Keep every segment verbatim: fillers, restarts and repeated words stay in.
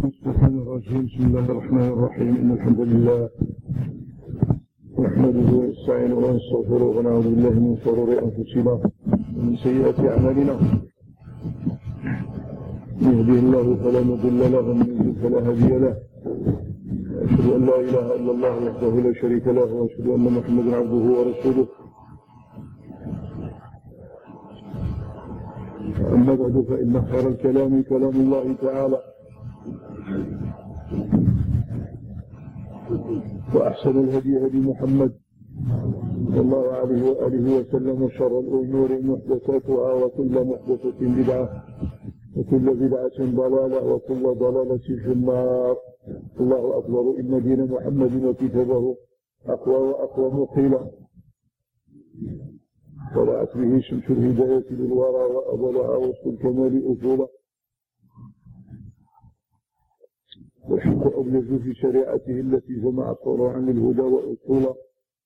الرحمن الرحيم. بسم الله الرحمن الرحيم. إن الحمد لله نحمده ونستعينه ونستغفره ونعوذ بالله من شرور أنفسنا ومن سيئات أعمالنا. يهده الله فلا مضل له ومن يضلل فلا هادي له. أشهد أن لا إله إلا الله وحده لا شريك له وأشهد أن محمدا عبده ورسوله. أما بعد فإن خير الكلام كلام الله تعالى وأحسن الهدي هدي محمد صلى الله عليه وآله وسلم وشر الأمور محدثاتها وكل محدثة بدعة وكل بدعة ضلالة وكل ضلالة في النار. الله أكبر. إن دين محمد وكتابه أقوى وأقوى مقيلا طلعت به شمس الهداية للورى وأضلها وسط الكمال أصولا. والحق أبلج في شريعته التي جمعت فروعا الهدى وأصولا.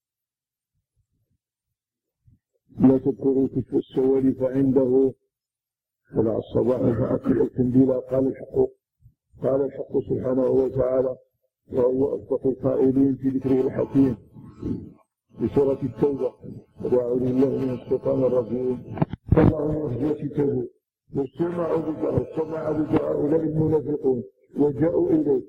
لا تذكروا كشف السوال فعنده طلع الصباح فأكل القنديل. قال الحق قال الحق سبحانه وتعالى وهو أصدق القائلين في ذكره الحكيم بسورة التوبة. وأعوذ بالله من الشيطان الرجيم. الله يهدي كتابه واستمعوا واستمع بهؤلاء المنافقون وجاءوا إليه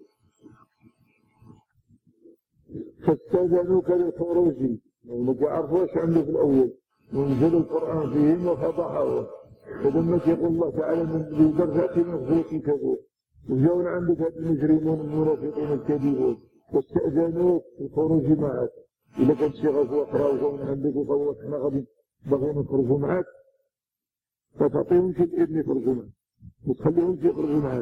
فاستأذنوك للخروج وما يعرفوش عنه في الأول ونزل القرآن فيهم وفضحهم. فلما يقول الله تعالى من درجات مغفور كتابه وجاءوا عندك هذا المجرمون المنافقين الكذبون واستأذنوك للخروج معك. إذا كانت شي غزوة أخرى وجاءوا عندك وقالوا احنا غادي باغيين نخرجوا معك فتعطيهم شي الإذن يخرجوا معك وتخليهم يخرجوا معك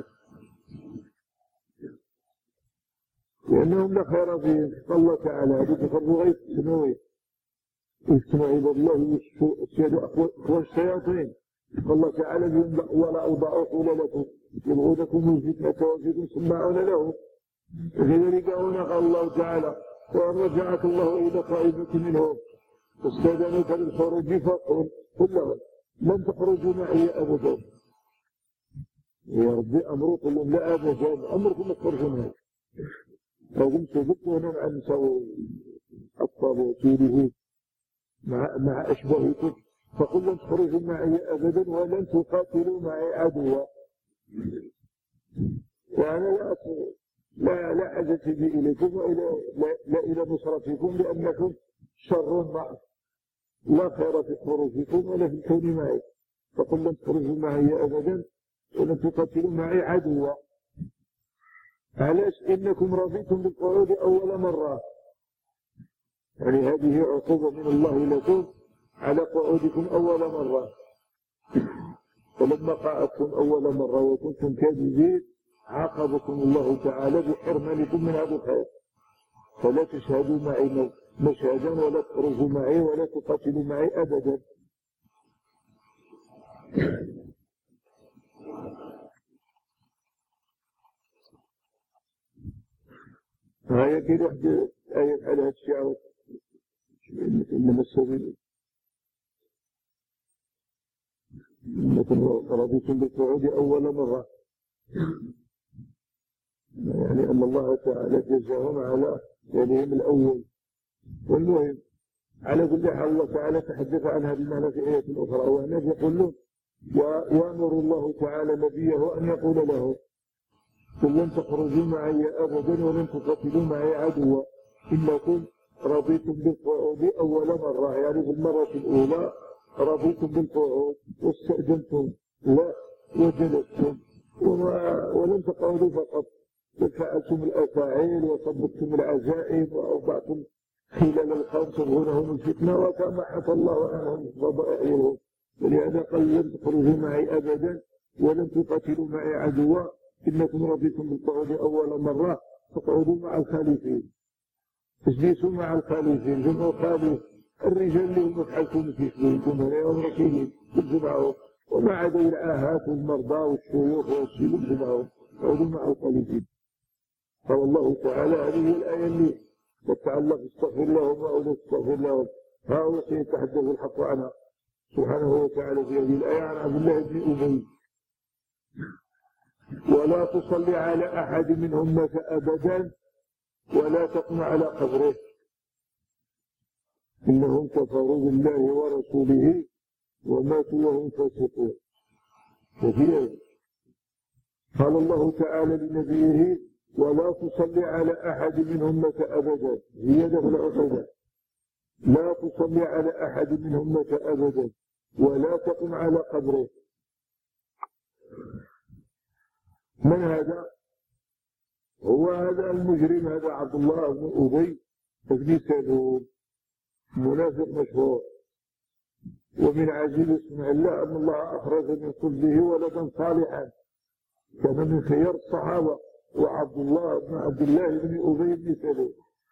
لأنهم لا خير فيهم. قال الله تعالى هذوك يخرجوا غير يفتنوا يفتنوا عباد الله ويسيادوا أخوان الشياطين. قال الله تعالى ولا أوضعوا خلالكم يبغونكم من فتنة وفيكم سماعون له. لذلك هنا قال الله تعالى وأن رجعك الله إلى طائفة منهم فاستأذنوك للخروج فقل قل لهم لن تخرجوا معي أبدا. يا ربي أمره قل لهم لا أبدا أمركم تخرجوا معي. رغم سبقونا مع نساء الطاب وطوله مع, مع أشبهكم فقل لن تخرجوا معي أبدا ولن تقاتلوا معي عدوا. وأنا لا لا لا حاجة بي إليكم وإلى لا, لا إلى نصرتكم لأنكم شر معي لا خير في خروجكم ولا في الكون معي. فقل لن تخرجوا معي أبدا ولن تقاتلوا معي عدوا. علاش؟ إنكم رضيتم بالقعود أول مرة. يعني هذه عقوبة من الله لكم على قعودكم أول مرة. فلما قعدتم أول مرة وكنتم كاذبين عاقبكم الله تعالى بحرمانكم من هذا الخير. فلا تشهدوا معي مشهدا ولا تخرجوا معي ولا تقاتلوا معي أبدا. هيا كده واحد آية على هذا الشعر إنما السبيل إنكم رضيتم بالقعود أول مرة. يعني أن الله تعالى جزاهم على دينهم الأول. والمهم على كل حال الله تعالى تحدث عنها بمعنى في آية أخرى وهنا يقول له ويأمر الله تعالى نبيه أن يقول له قل لن تخرجوا معي أبدا ولن تقاتلوا معي عدوا إنكم رضيتم بالقعود أول مرة. يعني في المرة الأولى رضيتم بالقعود واستأذنتم لا وجلستم ولم تقعدوا فقط وفعلتم الأفاعيل وطبقتم العزائم وأوضعتم خلال القوم تبغونهم الفتنة وكما حفى الله عنهم فضائعهم. ولهذا قال لن تخرجوا معي أبدا ولن تقاتلوا معي عدوا إنكم رضيتم بالقعود أول مرة فاقعدوا مع الخالفين. اجلسوا مع الخالفين. جمعوا خالف الرجال اللي هم فعلتم في سبيلكم هنا والركيلين بالجمعهم وما عدا العاهات والمرضى والشيوخ والسيوف بالجمعهم اقعدوا مع الخالفين. قال الله تعالى هذه الآية اللي تتعلق استغفر لهم أو لا تستغفر لهم ها هو سيتحدث الحق عنها سبحانه وتعالى في هذه الآية عن عبد الله بن أبي ولا تصلي على أحد منهم مات أبدا ولا تقم على قبره إنهم كفروا بالله ورسوله وماتوا وهم فاسقون. كثير قال الله تعالى لنبيه ولا تصلي على أحد منهم مات أبدا، هي دخل العقوبة، لا تصلي على أحد منهم مات أبدا ولا تقم على قبره. من هذا؟ هو هذا المجرم، هذا عبد الله بن أبي بن سلول، منافق مشهور. ومن عجيب صنع الله أن الله أخرج من صلبه ولدا صالحا كان من خيار الصحابة، وعبد الله بن عبد الله بن أبي بن سلول.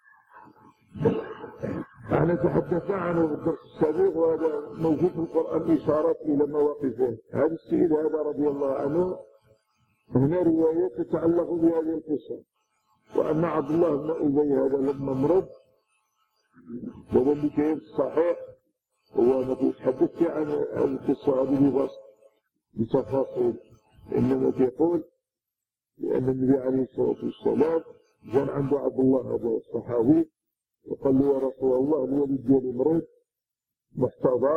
احنا تحدثنا عنه في الدرس السابق، وهذا موجود في القرآن إشارات إلى مواقفه. هذا السيد هذا رضي الله عنه هنا رواية تتعلق بهذه القصة، وأن عبد الله بن أبي هذا لما مرض، وهو اللي كان صحيح، هو ما تحدثت عن القصة هذه ببسط بتفاصيل، إنما يقول لأن النبي عليه الصلاة والسلام كان عنده عبد الله هذا الصحابي وقال له يا رسول الله الولد ديالي مريض محتضر،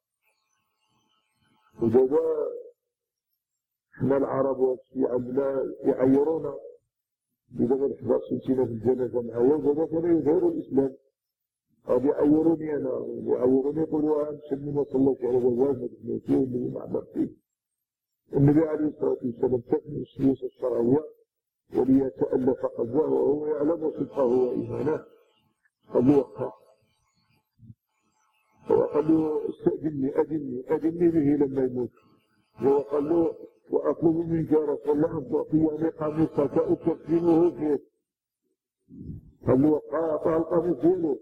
ودابا حنا العرب وهادشي عندنا يعيرونا إذا ما نحضرش نمشينا في الجنازة معايا، ودابا كانوا يظهروا الإسلام، غادي يعيروني أنا، يعيروني يقولوا نسلم ما صليت على باباك ما تسمعتيه والنبي ما عمر فيه. النبي عليه الصلاة والسلام تكمل السياسة الشرعية وليتألف قلبه وهو يعلم صدقه وإيمانه. قال له وقع، وقال له استأذني أذني أذني به لما يموت، وقال له وأطلب منك يا رسول الله أن تعطيني قميصك أكفنه فيه. قال له وقع، أعطاه القميص دياله.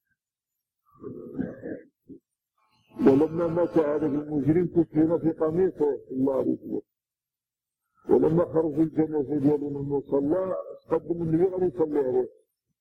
ولما مات هذا المجرم كفن في قميصه الله عليه وسلم. ولما خرج الجنازة ديالو من المصلى قدم النبي غادي يصلي عليه،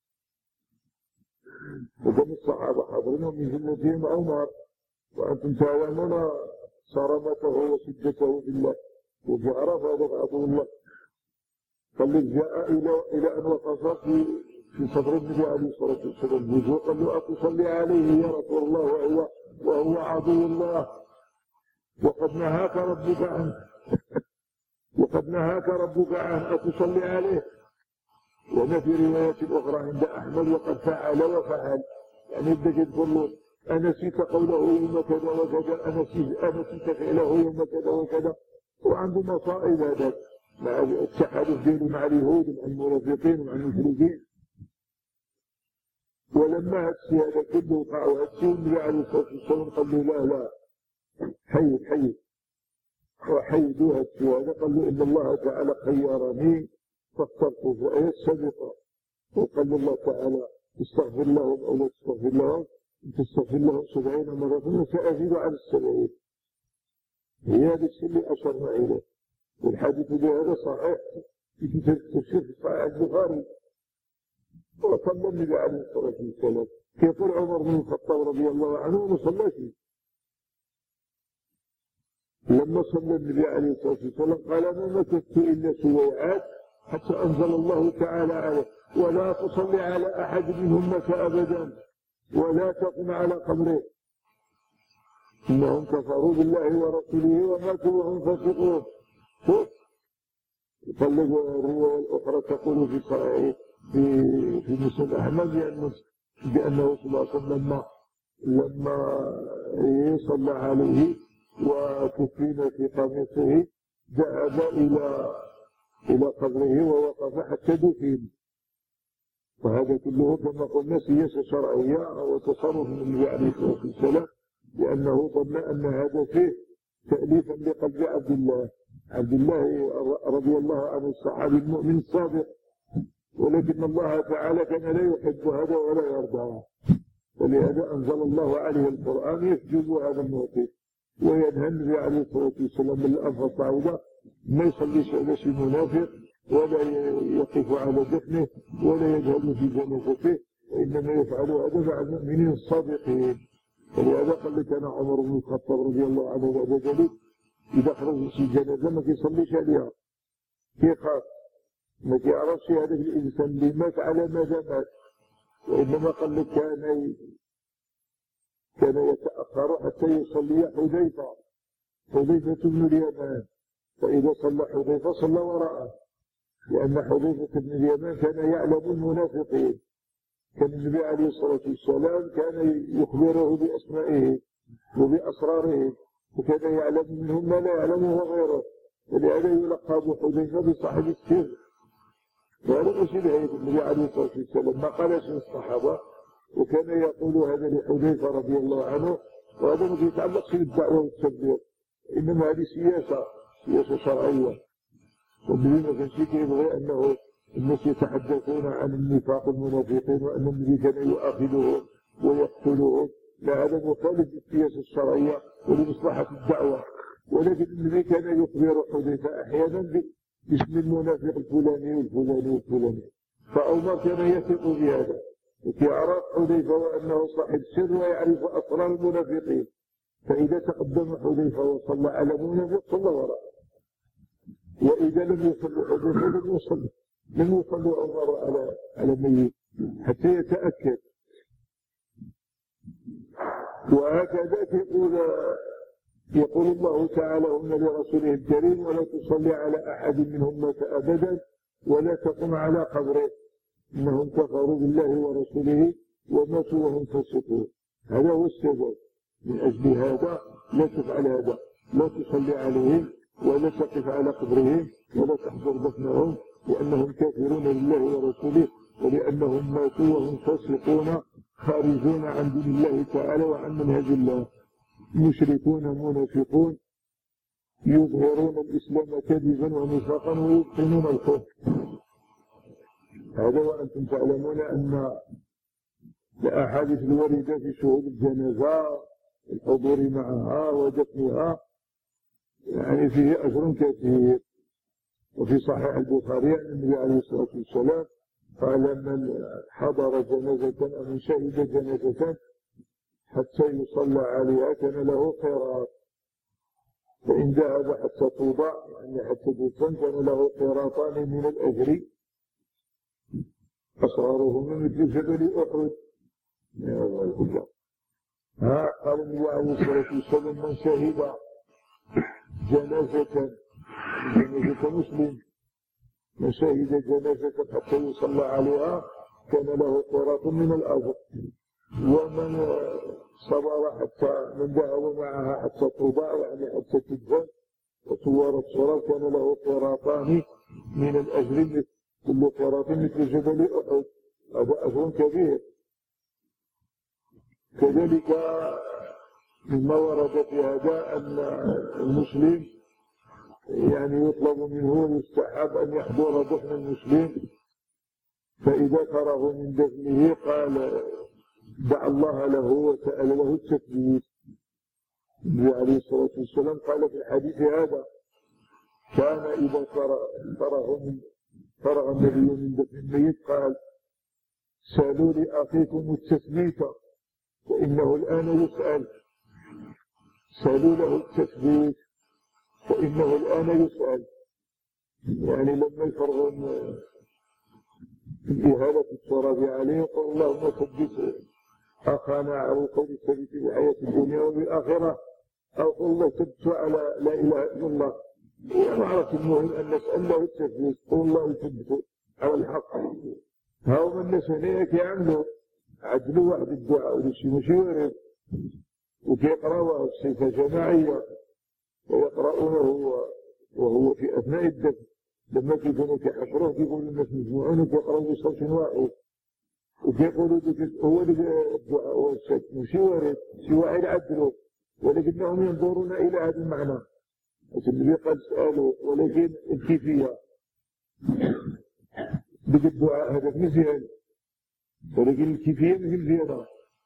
وكان الصحابة حاضرين ومن جملتهم عمر، وأنتم تعلمون صرامته وشدته بالله وفي عرفة هذا عدو الله. قال جاء إلى إلى أن وقف في في صدر النبي عليه الصلاة والسلام وقال له أتصلي عليه يا رسول الله وهو وهو عدو الله وقد نهاك ربك عنه وقد نهاك ربك عنه أتصلي عليه. وما في رواية أخرى عند أحمد وقد فعل وفعل، يعني بدك تقول له أنسيت قوله يوم كذا وكذا، أنسيت أنسيت فعله يوم كذا وكذا. وعنده مصائب هذا مع التحالف دينه مع اليهود ومع المنافقين ومع المشركين. ولما هالشيء هذا كله وقع وهالشيء النبي عليه الصلاة والسلام قال له لا لا حيد حيد وحيدوا هالشيء هذا. قال له إن الله تعالى خيرني فاخترت الرؤية السابقة، وقال الله تعالى استغفر لهم أو لا تستغفر لهم، إن تستغفر لهم سبعين مرة وسأزيد على السبعين. هي هذا الشيء اللي أشرنا إليه، والحديث بهذا صحيح في كتاب التفسير في صحيح البخاري. وصلى النبي عليه الصلاة والسلام يقول عمر بن الخطاب رضي الله عنه وما صلى فيه. لما صلى النبي عليه الصلاة والسلام قال ما مكثت إلا سويعات حتى أنزل الله تعالى عليه ولا تصلي على أحد منهم مات أبدا ولا تقم على قبره إنهم كفروا بالله ورسوله وماتوا وهم فاسقون. قال الرواية الأخرى تقول في صحيح في في مسند أحمد بأنه بأنه صلى الله عليه وسلم لما لما صلى عليه وكفن في قميصه ذهب إلى إلى قبره ووقف حتى دفن. وهذا كله كما قلنا سياسة شرعية وتصرف من النبي عليه الصلاة والسلام، لأنه ظن أن هذا فيه تأليفا لقلب عبد الله عبد الله رضي الله عنه الصحابي المؤمن الصادق، ولكن الله تعالى كان لا يحب هذا ولا يرضاه، ولهذا أنزل الله عليه القرآن يسجد هذا الموقف وينهى النبي عليه الصلاة والسلام من الألفاظ الصعودة ما يصليش على شي منافق ولا يقف على دفنه ولا يذهب في جنازته، وإنما يفعل هذا مع المؤمنين الصادقين. ولهذا قال لك أنا عمر بن الخطاب رضي الله عنه بعد ذلك إذا خرج شي جنازة ما يصليش عليها، كيخاف ما كيعرفش هذاك الإنسان اللي مات على ماذا مات، وإنما قال لك كان كان يتأخر حتى يصلي حذيفة حذيفة بن اليمان، فإذا صلى حذيفة صلى وراءه، لأن حذيفة بن اليمان كان يعلم المنافقين، كان النبي عليه الصلاة والسلام كان يخبره بأسمائه وبأسراره، وكان يعلم منهم ما لا يعلمه غيره، ولهذا يلقب حذيفة بصاحب السر. وهذا ماشي بهيئة النبي عليه الصلاة والسلام ما قالش للصحابة، وكان يقول هذا لحذيفة رضي الله عنه، وهذا ما يتعلقش بالدعوة والتبليغ، إنما هذه سياسة سياسة شرعية. والنبي ما كانش يبغي أنه الناس يتحدثون عن النفاق والمنافقين وأن النبي كان يؤاخذهم ويقتلهم، لا، هذا مخالف للسياسة الشرعية ولمصلحة الدعوة. ولكن النبي كان يخبر حذيفة أحيانا باسم المنافق الفلاني والفلاني والفلاني، فعمر كان يثق بهذا، ويعرف حذيفة وأنه صاحب سر ويعرف أسرار المنافقين، فإذا تقدم حذيفة وصلى على منافق صلى وراءه، وإذا لم يصلوا حذيفة لم يصلوا لم يصلوا عمر على على ميت حتى يتأكد. وهكذا يقول يقول الله تعالى هن لرسوله الكريم ولا تصلي على أحد منهم مات أبدا ولا تقم على قبره إنهم كفروا بالله ورسوله وماتوا وهم فاسقون. هذا هو السبب، من أجل هذا لا تفعل هذا، لا تصلي عليهم ولا تقف على قبرهم ولا تحضر دفنهم، لأنهم كافرون بالله ورسوله ولأنهم ماتوا وهم فاسقون خارجون عن دين الله تعالى وعن منهج الله، مشركون منافقون يظهرون الإسلام كذبا ونفاقا ويبطنون الكفر. هذا وأنتم تعلمون أن الأحاديث الواردة في شهود الجنازة الحضور معها ودفنها يعني فيه أجر كثير. وفي صحيح البخاري أن النبي عليه الصلاة والسلام قال من حضر جنازة أو من شهد جنازة حتى يصلى عليها كان له قيراط، فإن ذهب حتى توضع يعني حتى تدفن كان له قيراطان من الأجر أصغرهما مثل جبل أحد. ها قال النبي عليه الصلاة والسلام من شهد جنازة جنازة مسلم من شهد جنازة حتى يصلى عليها كان له قيراط من الأجر، ومن صبر حتى من ذهب معها حتى توضع يعني حتى تدفن وصورت صورة كان له قيراطان من الأجر كل قيراط مثل جبل أحد، هذا أجر كبير. كذلك مما ورد في هذا أن المسلم يعني يطلب منه ويستحب أن يحضر دفن المسلم، فإذا فرغ من دفنه قال دعا الله له وسأل له التثبيت. النبي عليه الصلاة والسلام قال في الحديث هذا كان إذا فرغ من فرغ النبي من دفن الميت قال سألوا لأخيكم التثبيت فإنه الآن يسأل، سألوا له التثبيت فإنه الآن يسأل، يعني لما يفرغ من إهالة التراب عليه قال اللهم ثبت أخانا على القول الثابت في الحياة الدنيا والآخرة، أو قل الله ثبت على لا إله إلا الله. ونعرف المهم أن نسأل له التثبيت، قل الله ثبت على الحق. هاو من الناس هناك يعملوا عدلوا واحد الدعاء ولشي ماشي وارد، وكيقرأوها بصفة جماعية ويقرؤونه وهو في أثناء الدفن، لما كيكونوا كيحشروه كيقولوا الناس مجموعون وكيقرأوا بصوت واحد وكيقولوا هو الدعاء والسد ماشي وارد، شي واحد عدلوا، ولكنهم ينظرون إلى هذا المعنى. النبي قد سألوا ولكن الكيفية بدك الدعاء هذا مزيان، ولكن الكيفية مش مزيانة.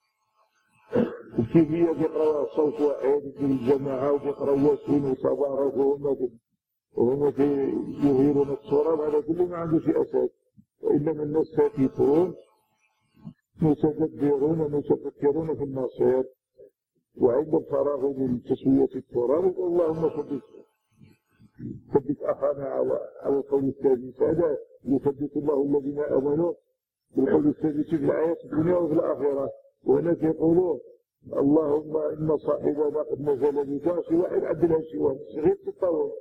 الكيفية كيقراوها صوت واحد في الجماعة وكيقراو ياسين وتبارك وهم وهم يظهرون التراب، هذا كله ما عنده شيء أساس. وإنما الناس ساكتون متدبرون متفكرون في المصير، وعند الفراغ من تسوية التراب اللهم ثبت. ثبت أخانا على القول الثابت. هذا يثبت الله الذين آمنوا بالقول الثابت في الحياة الدنيا وفي الآخرة. وهناك يقولون اللهم إن صاحبنا قد نزل بك، شي واحد عدلها شي واحد غير تطور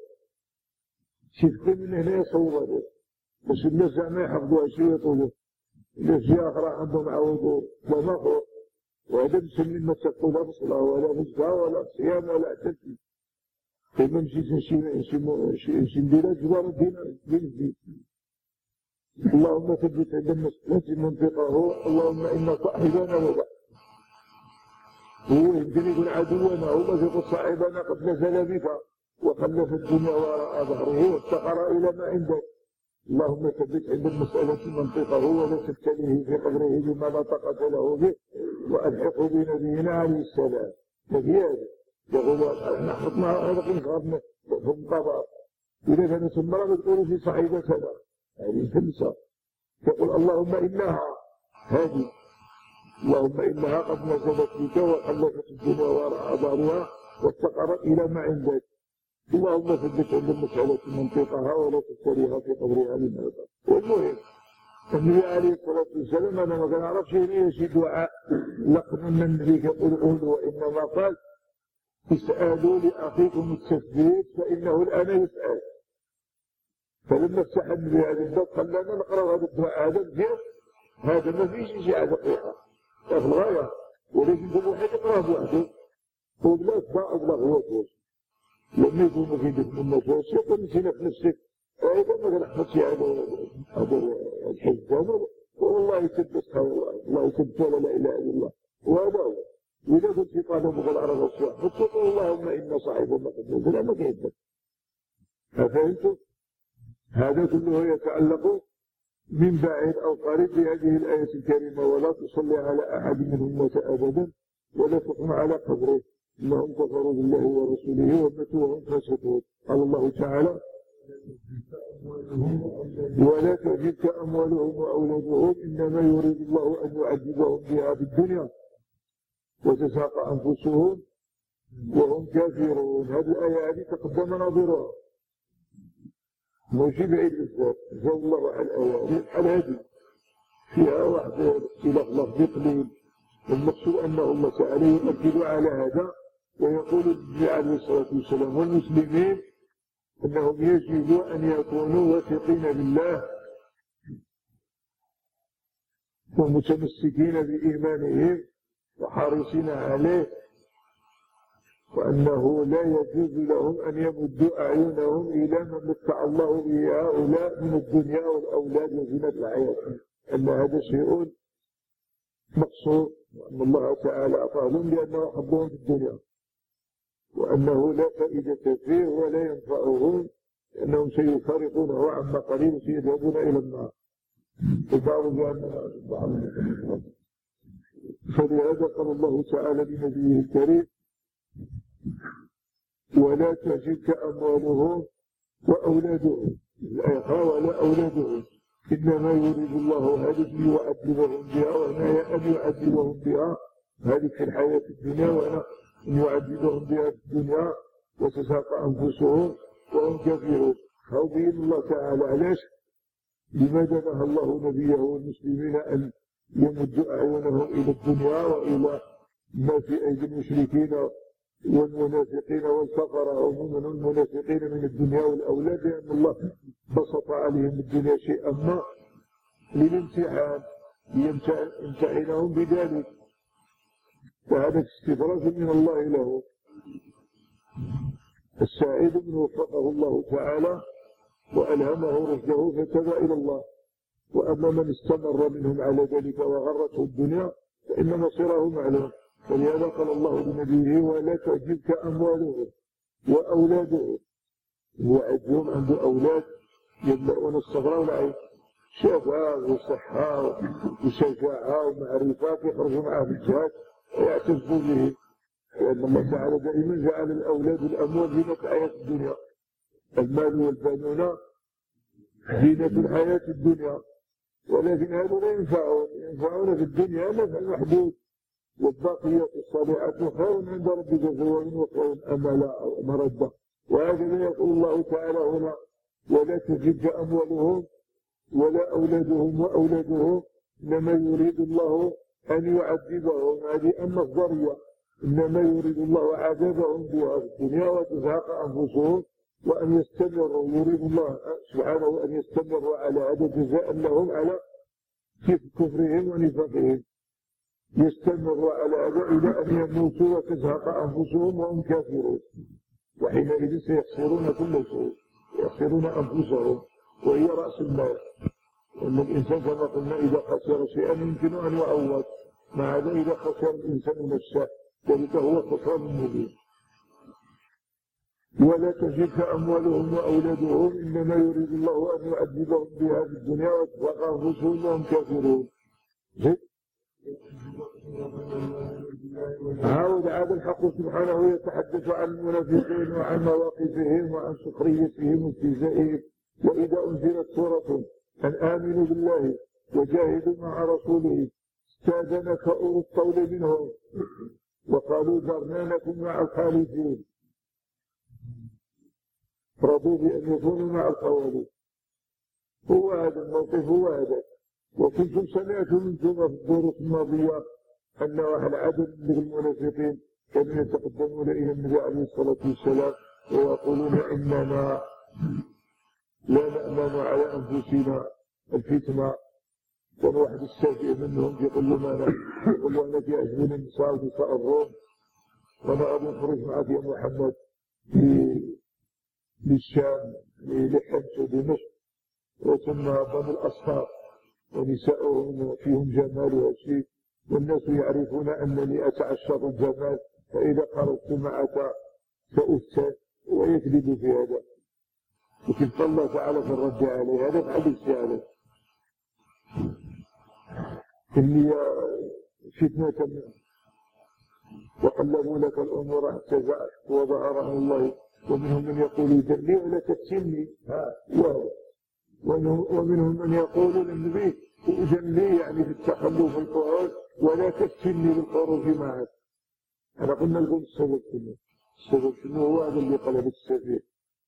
شي فكر من هنا يصور هذا باش الناس زعما يحفظوها شي ويطولوا. الناس جهة أخرى عندهم عودوا وماخو، وهذا مسمي ما تقول لا بصلاة ولا مزكى ولا صيام ولا اعتكاف. فما مشيت نشي نشي نديرها جبار الدين الدين. اللهم ثبت عند المسألة منطقه، اللهم إن صاحبنا وضع هو يمكن يكون عدونا، هو يقول صاحبنا قد نزل بك وخلف الدنيا وراء ظهره وافتقر إلى ما عندك. اللهم ثبت عند المسألة منطقه ولا تبتليه في قبره بما لا طاقة له به، وألحقه بنبينا عليه السلام. فهذا يقول احنا حطنا هذا في غربنا في القضاء. إذا كانت المرأة تقول في صحيفتها هذه خمسة، يقول اللهم إنها هذه، اللهم إنها قد نزلت بك وخلفت الدنيا وراء ظهرها وافتقرت إلى ما عندك. اللهم ثبت عند المسألة منطقها ولا تبتليها في قبرها للموت. والمهم النبي عليه الصلاة والسلام أنا ما كنعرفش هنا شي دعاء لقنا من النبي يقول قولوا، وإنما قال اسألوا لأخيكم التثبيت فإنه الآن يسأل. فلما فتح النبي هذا الباب خلانا نقرأ هذا الدعاء هذا مزيان. هذا ما فيش شي على دقيقة في الغاية، ولكن كل واحد يقرأ بوحده وبلا تباع وبلا غوات. لما يكونوا في ذلك المجالس يقول نسينا في نفسك أيضا ما كنحفظش هذا الحزب هذا، والله يثبتها والله الله يثبتها ولا إله إلا الله. وهذا هو. وإذا قلت في طالب العرب الصبح فتقول اللهم إن صاحبنا قد نزل ما كيثبت. ففهمتم؟ هذا كله يتعلق من بعيد أو قريب بهذه الآية الكريمة. ولا تصلي على أحد منهم مات أبدا ولا تقم على قبره إنهم كفروا بالله ورسوله وماتوا وهم فاسقون. قال الله تعالى ولا تعجبك أموالهم وأولادهم إنما يريد الله أن يعذبهم بها في الدنيا وتزهق أنفسهم وهم كافرون. هذه الآية هذه تقدم ناظرها ماشي بعيد الإسلام. جزا الله على الآية بحال هذه فيها واحد إلى لفظ قليل. المقصود أن الله تعالى يؤكد على هذا ويقول النبي عليه الصلاة والسلام والمسلمين أنهم يجب أن يكونوا واثقين بالله ومتمسكين بإيمانهم وحريصين عليه، وأنه لا يجوز لهم أن يمدوا أعينهم إلى ما متع الله به هؤلاء من الدنيا والأولاد وزينة الحياة، أن هذا شيء مقصود، وأن الله تعالى أفعلهم لأنه حبهم في الدنيا، وأنه لا فائدة فيه ولا ينفعهم لأنهم سيفارقونه عما قليل وسيذهبون إلى النار. وبعض جهنم. فلهذا قال الله تعالى لنبيه الكريم ولا تعجبك أموالهم وأولادهم، الآية ولا أولادهم إنما يريد الله هذه ليعذبهم بها، وهنا أن يعذبهم بها هذه في الحياة الدنيا، وأنا أن يعذبهم بها في الدنيا وتزهق أنفسهم وهم كافرون. أو بين الله تعالى علاش لماذا نهى الله نبيه والمسلمين أن يمدوا أعينهم إلى الدنيا وإلى ما في أيدي المشركين والمنافقين والفقراء عموما المنافقين من الدنيا والأولاد، لأن الله بسط عليهم الدنيا شيئا ما للامتحان ليمتحنهم بذلك، فهذا استدراج من الله له. السعيد من وفقه الله تعالى وألهمه رشده فتاب إلى الله، وأما من استمر منهم على ذلك وغرته الدنيا فإن مصيره معلوم. ولهذا قال الله لنبيه ولا تعجبك أموالهم وأولادهم. وعدهم عنده أولاد يملؤون الصغر والعين، شباب وصحة وشجاعة ومعرفات يخرجوا معه في الجهاد ويعتزوا به، لأن الله تعالى دائما جعل الأولاد والأموال زينة الحياة الدنيا. المال والبنون زينة الحياة الدنيا، ولكن هذول لا ينفعون ينفعون في الدنيا نفع محدود، والباقيات الصالحات خير عند ربك ثوابا وخير أملا أو مردا. وهكذا يقول الله تعالى هنا: ولا تزدج أموالهم ولا أولادهم وأولادهم إنما يريد الله أن يعذبهم. هذه المصدرية، إنما يريد الله عذابهم بها في الدنيا وتزهق أنفسهم وأن يستمروا. يريد الله سبحانه أن يستمروا على هذا جزاء لهم على كفرهم ونفاقهم، يستمروا على هذا إلى أن يموتوا وتزهق أنفسهم وهم كافرون، وحينئذ سيخسرون كل شيء، يخسرون أنفسهم وهي رأس المال. وأن الإنسان كما قلنا إذا خسر شيئا يمكن أن يعوض، مع هذا إذا خسر الإنسان نفسه ذلك هو خسران مبين. ولا تزدج أموالهم وأولادهم إنما يريد الله أن يعذبهم بها في الدنيا وتزهق أنفسهم وهم كافرون. عاود هذا الحق سبحانه يتحدث عن المنافقين وعن مواقفهم وعن سخريتهم واستهزائهم. وإذا أنزلت سورة أن آمنوا بالله وجاهدوا مع رسوله استأذنك أولو الطول منهم وقالوا ذرنا نكن مع الخالفين، رضوا بأن يكونوا مع الخوالف. هو هذا الموقف، هو هذا. وكنتم سمعتم منكم في الدروس الماضية أن واحد عدد من المنافقين كانوا يتقدمون إلى النبي عليه الصلاة والسلام ويقولون إننا لا نأمن على أنفسنا الفتنة. كان واحد السافئ منهم يقول له ماذا؟ يقول له أنا في أجمل النساء ونساء الروم وأنا أبي أخرج معك يا محمد للشام لحمص ودمشق، وثم بنو الأصفار ونساؤهم فيهم جمال وشيء، والناس يعرفون أنني أتعشق الجمال، فإذا خرجت معك سأفتن، ويكذب في هذا. لكن الله تعالى في الرد عليه هذا في حديث عليه إني فتنة وقلبوا لك الأمور حتى جاءت وظهر الله، ومنهم من يقول ذلي ولا تفتني، ومنهم من يقول للنبي ذلي يعني في التخلف القعود ولا تفتني بالخروج معك. أنا قلنا لكم السبب شنو؟ السبب شنو؟ هو هذا اللي قلب السفيه.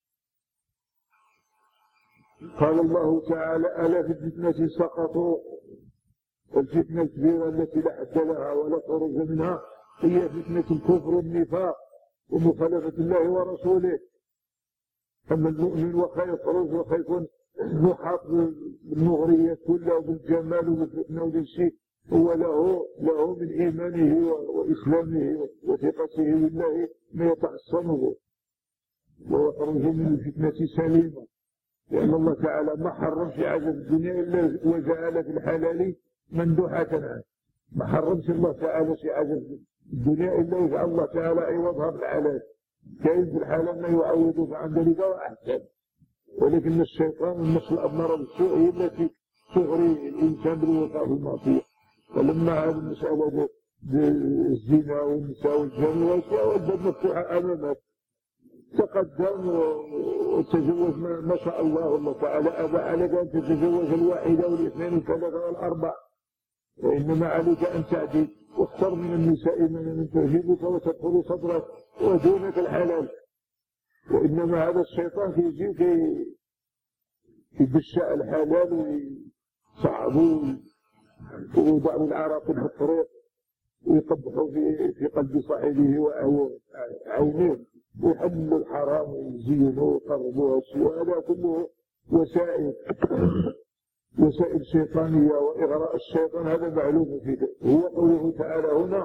قال الله تعالى: ألا في الفتنة سقطوا. الفتنة الكبيرة التي لا حد لها ولا خروج منها هي فتنة الكفر والنفاق ومخالفة الله ورسوله. أما المؤمن وخيخرج وخيكون محاط بالمغريات كلها وبالجمال وبالفتنة وبالشيء، هو له له من إيمانه وإسلامه وثقته بالله ما يتعصمه ويخرج من الفتنة سليما، لأن الله تعالى ما حرم في عجب الدنيا إلا وجعل في الحلال مندوحة عنه. ما حرمش الله تعالى في عجب الدنيا إلا وجعل الله تعالى عوضها بالحلال. كاين في الحلال ما يعوض عن ذلك وأحسن، ولكن الشيطان والنفس الأمارة بالسوء هي التي تغري الإنسان بالوقوع في المعصية. فلما هذه المسألة الزنا والنساء والجن والأشياء والباب مفتوحة أمامك تقدم وتزوج ما شاء الله، والله تعالى أبى عليك أن تتزوج الواحدة والاثنين والثلاثة والأربع، وإنما عليك أن تعدي واختر من النساء من تعجبك وتدخل صدرك ودونك الحلال. وإنما هذا الشيطان كيجي كي يبشع الحلال ويصعبوا ويوضعوا العراقيل في الطريق ويقبحوا في في قلب صاحبه وعينيه ويحللوا الحرام ويزينوا ويقربوا الشيء، وهذا كله وسائل وسائل شيطانية وإغراء الشيطان، هذا معلوم في ذلك. هو قوله تعالى هنا: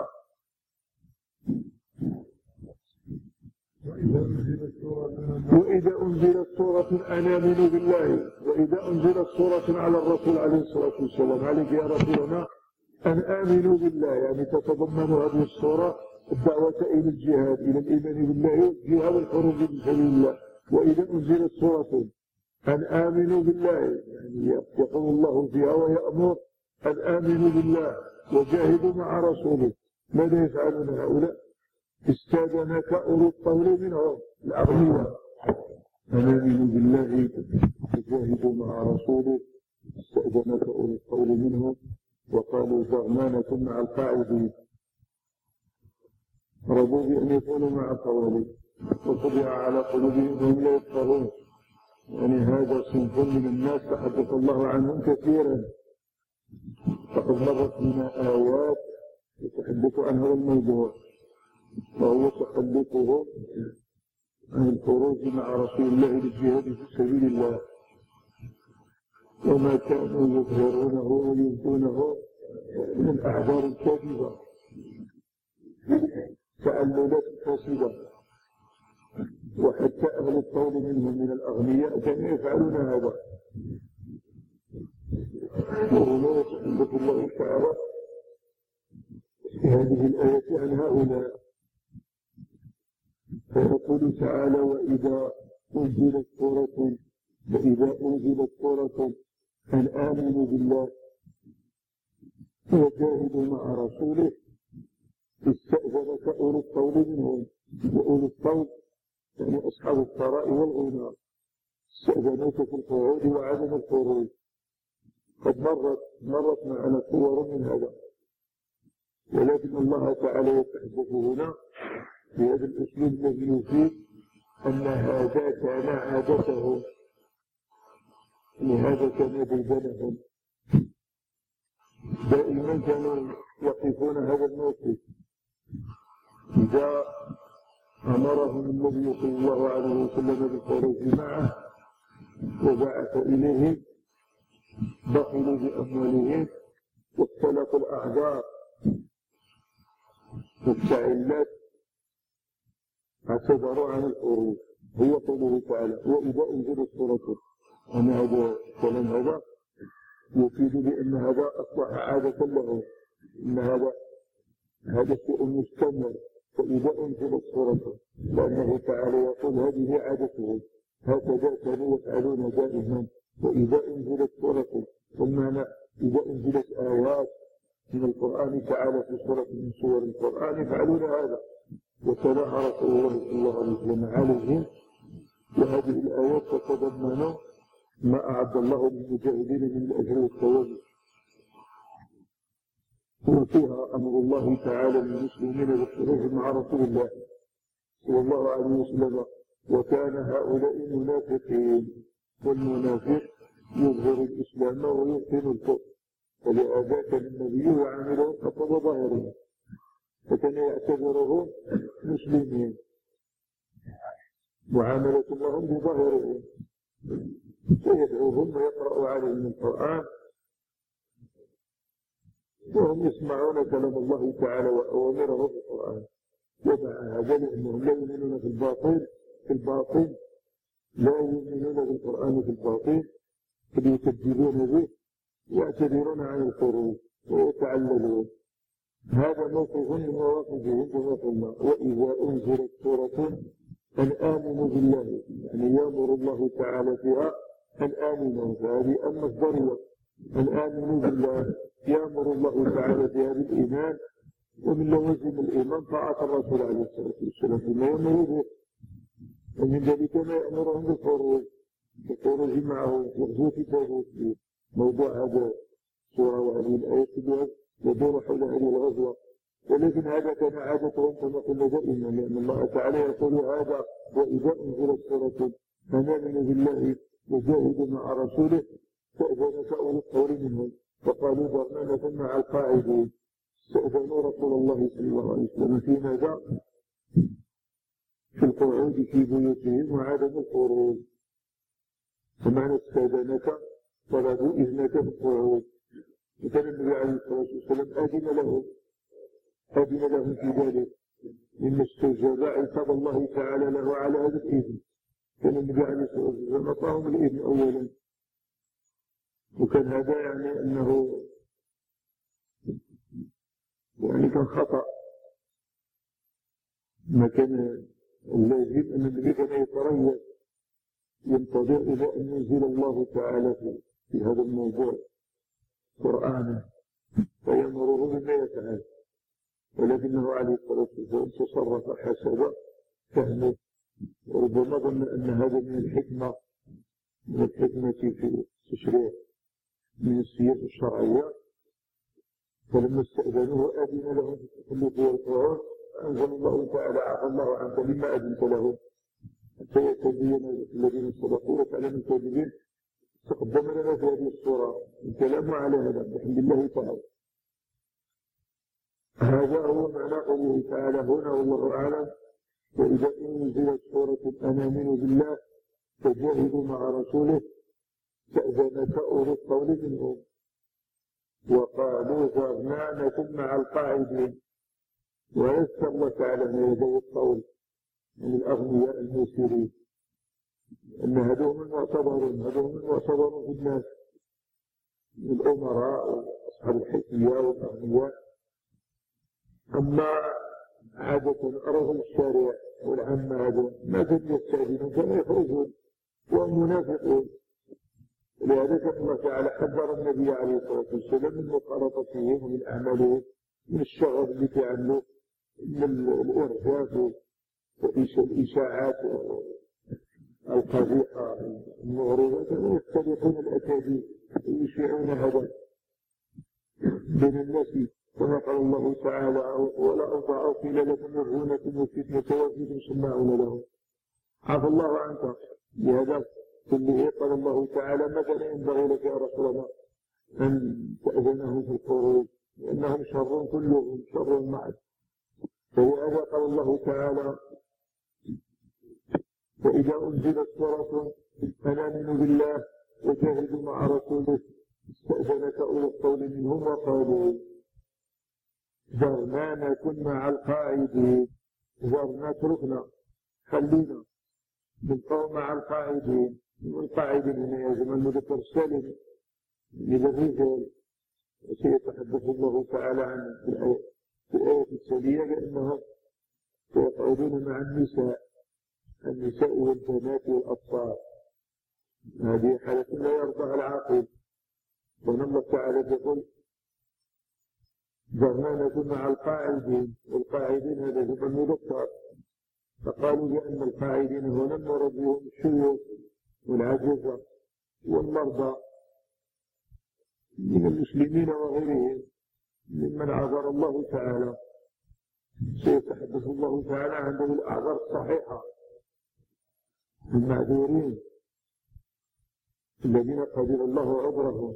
وإذا أنزلت سورة أن آمنوا بالله، وإذا أنزلت سورة على الرسول عليه الصلاة والسلام، عليك يا رسولنا أن آمنوا بالله، يعني تتضمن هذه السورة الدعوة إلى الجهاد، إلى الإيمان بالله والجهاد والخروج في سبيل الله. وإذا أنزلت سورة أن آمنوا بالله، يعني يقول الله فيها ويأمر أن آمنوا بالله وجاهدوا مع رسوله. ماذا يفعلون هؤلاء؟ استاذنك أولو الطول منهم الأغنياء، أن آمنوا بالله وجاهدوا مع رسوله، استأذنك أولو الطول منهم وقالوا ذرنا نكن مع القاعدين، رضوا بأن يكونوا مع الخوالف. وطبع على قلوبهم وهم لا يفقهون. يعني هذا صنف من الناس تحدث الله عنهم كثيرا، فقد مرت بنا آيات تتحدث عن هذا الموضوع، وهو تخلفهم عن الخروج مع رسول الله للجهاد في سبيل الله، وما كانوا يظهرونه ويبدونه من الأعذار الكاذبة تأللات فاسدة. وحتى أهل الطول منهم من الأغنياء كانوا يفعلون هذا. وهنا يتحدث الله تعالى في هذه الآية عن هؤلاء، فيقول تعالى: وإذا أنزلت سورة وإذا أنزلت سورة أن آمنوا بالله وجاهدوا مع رسوله استأذنك أولو الطول منهم. وأولو الطول يعني أصحاب الثراء والغنى استأذنوك في القعود وعدم الخروج. قد مرت مرت معنا صور من هذا، ولكن الله تعالى يتحدث هنا بهذا الأسلوب الذي يفيد أن هذا كان عادته، لهذا كان ديدنهم دائما كانوا يقفون هذا الموقف. إذا أمرهم النبي صلى الله عليه وسلم بالخروج معه وبعث إليهم بخلوا بأموالهم واختلقوا الأعذار والتعلات اعتذروا عن الخروج. هو قوله تعالى: وإذا أنزلت سورة. أن هذا الكلام هذا يفيد بأن هذا أصبح عادة له، أن هذا هذا شيء مستمر. فإذا أنزلت سورة، لأنه تعالى يقول هذه عادته، هكذا كانوا يفعلون دائما. وإذا أنزلت سورة، والمعنى إذا أنزلت آيات من القرآن تعالى في سورة من سور القرآن يفعلون هذا. وتلاها رسول الله صلى الله عليه وسلم عليهم، وهذه الآيات تتضمن ما أعد الله للمجاهدين من الأجر والثواب، وفيها أمر الله تعالى للمسلمين بالخروج مع رسول الله صلى الله عليه وسلم. وكان هؤلاء منافقين، والمنافق يظهر الإسلام ويبطن الكفر، فلهذا كان النبي يعاملهم خطب ظاهرهم، فكان يعتبرهم مسلمين معاملة لهم بظاهرهم، فيدعوهم ويقرأ عليهم القرآن وهم يسمعون كلام الله تعالى وأوامره في القرآن. ومع هذا لأنهم لا يؤمنون في الباطل في الباطل لا يؤمنون بالقرآن في الباطل، فيكذبون به ويعتذرون عن الخروج ويتعللون. هذا موقف من مواقفهم كما قلنا. وإذا أنزلت سورة أن آمنوا بالله، يعني يأمر الله تعالى فيها أن آمنوا، فهذه المصدرية أن آمنوا بالله. يأمر الله تعالى فيها بالإيمان، ومن لوازم الإيمان طاعة الرسول عليه الصلاة والسلام فيما يأمر به، ومن ذلك ما يأمرهم بالخروج بالخروج معه يغزو في تابوت. موضوع هذا السورة وهذه الآيات كلها يدور حول هذه الغزوة، ولكن هذا كان عادتهم كما قلنا دائما، لأن الله تعالى يقول هذا: وإذا أنزلت سورة أن آمنوا بالله وجاهدوا مع رسوله استأذنك أولو الطول منهم فقالوا ذرنا نكن مع القاعدين. استأذنوا رسول الله صلى الله عليه وسلم في ماذا؟ في القعود في بيوتهم وعدم الخروج. ومعنى استأذنك طلبوا إذنك في القعود، وكان النبي عليه الصلاة والسلام أذن لهم أذن لهم في ذلك، مما استجاب عتاب الله تعالى له على هذا الإذن. كان النبي عليه الصلاة والسلام أعطاهم الإذن أولا، وكان هذا يعني أنه يعني كان خطأ. ما كان اللازم أن النبي كان يتريث ينتظر إلى أن ينزل الله تعالى في, في هذا الموضوع قرآنا فيأمره بما يفعل، ولكنه عليه الصلاة والسلام تصرف حسب فهمه، وربما ظن أن هذا من الحكمة من الحكمة في التشريع من السياسة الشرعية. فلما استأذنوه أذن لهم في التخلف والقعود أنزل الله تعالى عفى الله عنك لما أذنت له حتى يتبين الذين صدقوا وتعلم الكاذبين. تقدم لنا في هذه الصورة الكلام على هذا بحمد الله تعالى. هذا هو معنى قوله تعالى هنا والله أعلم. وإذا أنزلت سورة أن آمنوا بالله فجاهدوا مع رسوله فأذنك أولي القول منهم وقالوا ذرنا نكن مع القاعدين. ويسر الله تعالى من يدي القول من الأغنياء المسيرين أن هذوهم المعتبرون هذوهم المعتبرون في الناس من الأمراء وأصحاب الحكمية والأغنياء. أما عادة أرهم الشارع والعامة هذا ما كانوا يستأذنون كانوا يخرجون وهم منافقون. لهذا كان الله تعالى حذر النبي عليه الصلاة والسلام من مخالطتهم ومن أعمالهم من الشغب اللي تعملوا من الإرهاب والإشاعات القبيحة المغرضة. كانوا يختلقون الأكاذيب ويشيعون هذا بين الناس كما قال الله تعالى ولا أضاعوا قيل لكم يرهونكم والفتنة وفيكم سماعون لهم. عفى الله عنك. لهذا كله قال الله تعالى ما كان ينبغي لك يا رسول الله أن تأذنهم في الخروج لأنهم شر كلهم شر معك. فلهذا قال الله تعالى وإذا أنزلت سورة أن آمنوا بالله وجاهدوا مع رسوله استأذنك أولي القول منهم وقالوا ذرنا نكن مع القاعدين. ذرنا اتركنا خلينا نبقوا مع القاعدين. والقاعدين هنا يا جماعة المذكر السالم من الرجال. سيتحدث الله تعالى عن في الآية التالية لأنهم سيقعدون مع النساء النساء والبنات والأطفال. هذه حالة لا يرضاها العاقل. وأن الله تعالى يقول ذرنا نكون مع القاعدين. والقاعدين هذا هو المذكر. فقالوا بأن القاعدين هنا المراد بهم الشيوخ والعجزة والمرضى من المسلمين وغيرهم ممن عذر الله تعالى. سيتحدث الله تعالى عن ذوي الأعذار الصحيحة المعذورين الذين قبل الله عذرهم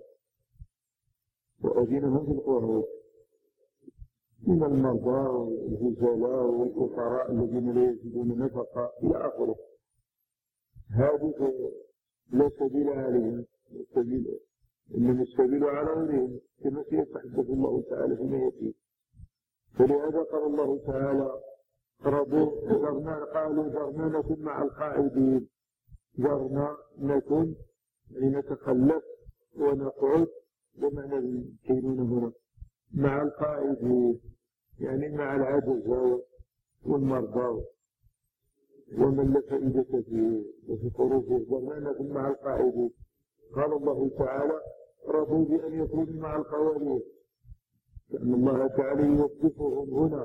وأذنهم في القعود من المرضى والهزلاء والفقراء الذين لا يجدون نفقة إلى آخره. هذه لا سبيل عليهم السبيل إنما السبيل على غيرهم كما سيتحدث الله تعالى فيما يأتي. فلهذا قال الله تعالى ذرنا قالوا ذرنا نكن مع القاعدين. ذرنا نكن يعني نتخلف ونقعد بمعنى الكينون هنا مع القاعدين يعني مع العجزة والمرضى ومن لا فائدة فيه وفي خروجه. ذرنا نكن مع القاعدين. قال الله تعالى رضوا بأن يكونوا مع القوارير لأن الله تعالى يوظفهم هنا